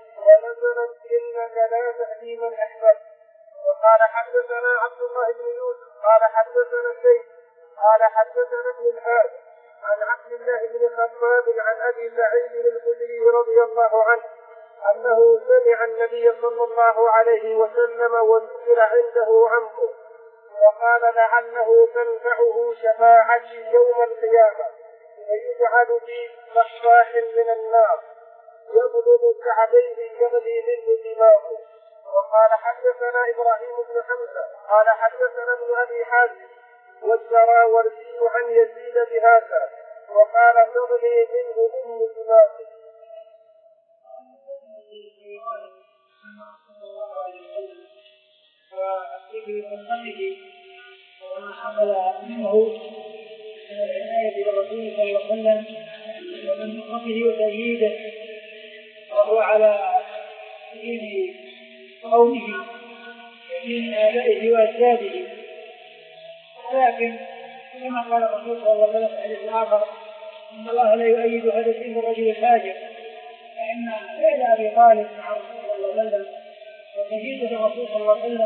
ونزلت إنك لا تهدي من أحببت. وقال حدثنا عبد الله بن يوسف قال حدثنا الشيخ قال حدثنا ابن الحارث عن عبد الله بن خباب عن أبي سعيد الخدري رضي الله عنه أنه سمع النبي صلى الله عليه وسلم وذكر عنده عمه وقال لعله تنفعه شفاعتي يوم القيامة فيجعل في مصباح من النار يبلغ كعبيه يغلي منه دماغه. وقال حدثنا إبراهيم بن حمزة قال حدثنا ابن أبي حازم والسراوردي عن يزيد بهذا وقال تغلي منه أم دماغه.
وفي قصته وما حصل منه من العناية بالرسول صلى الله عليه وسلم ومن نصرته وتأييده وهو على دين قومه ودين آبائه وأجداده. لكن كما قال الرسول صلى الله عليه وسلم في حديث آخر إن الله لا يؤيد هذا الدين الرجل الفاجر. فإن فعل أبي طالب مع الرسول صلى الله عليه وسلم وتجيد الرسول صلى الله عليه وسلم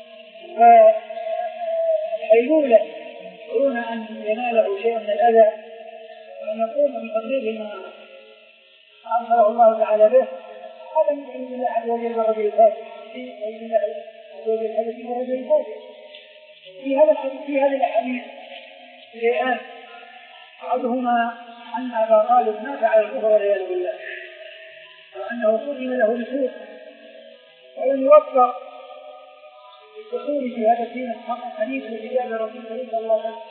فحيولة دون أن يناله شيء من الأذى وأن يقوم بتقريب ما أنزله الله تعالى به. هذا من عند الله عز وجل الرجل الفاجر ومن الله عز وجل هذا الدين الرجل الفاجر. في هذا الحديث في هذه الأحاديث شيئان أحدهما أن أبا طالب مات على الكفر والعياذ بالله وأنه سئل له نشوء ولم يوفق بالدخول في هذا الدين الحديث وكتاب رسول الله صلى الله عليه وسلم.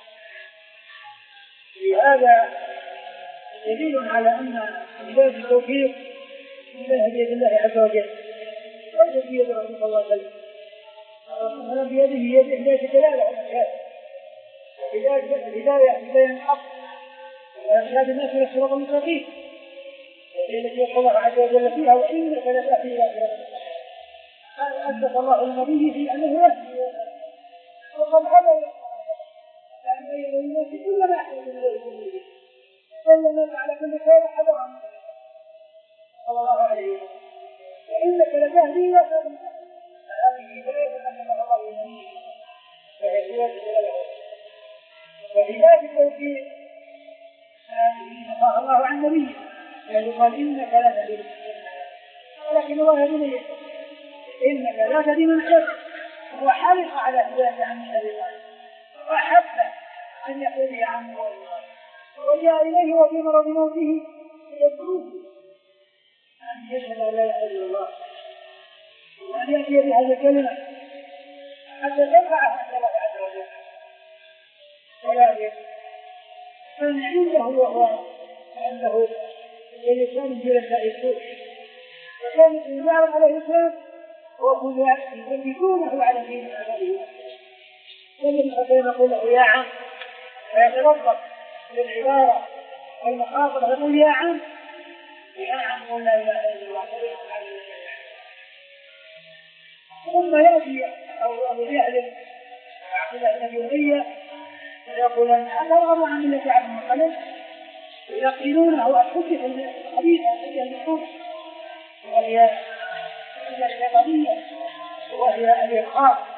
لهذا دليل على أن باب التوفيق من بيد الله عز وجل ليس بيد الرسول صلى الله عليه وسلم. الرسول بيده يد الله دلاله على الهدايه الهدايه بين الحق وإرشاد الناس إلى الصراط المستقيم التي يقول الله عز وجل فيها وإنك لتأتي إلى صراط أثبت الله لنبيه في أنه يهدي وقد هدى أن بين الناس كل ما يحدث من الأمور صلى الله على كل خير حضرا صلى الله عليه وسلم وإنك لتهدي إلى صراط مستقيم هذه هداية أنزل الله إليه فهي هداية له وهداية التوفيق هذه نهاها الله عن نبيه قال إنك لا تهدي ولكن الله يهدي إنك لا تهدي من أحببت هو حرص على هداية عن الشيطان وأحب أن يقول عنه وجاء إليه وفي مرض موته يدعوه أن يشهد أن لا إله إلا الله وأن يأتي بهذه الكلمة حتى تنفعه عند الله عز وجل ولكن كان عنده وهو عنده لسان جلساء السوء وكان ابن جعفر عليه السلام وهم يثبتونه على دين أبيه ومن حسين يقول له يا عم ويتلطف بالعبارة والمخاطبة يقول يا عم يا عم قل لا إله إلا الله ثم يأتي أو يعلم عقل النبيوية ويقول أن أترغب عن ملة عبد المطلب ويقتلونه أحدث الحديث الذي المحفوظ وهي الشيطانية وهي الإرهاب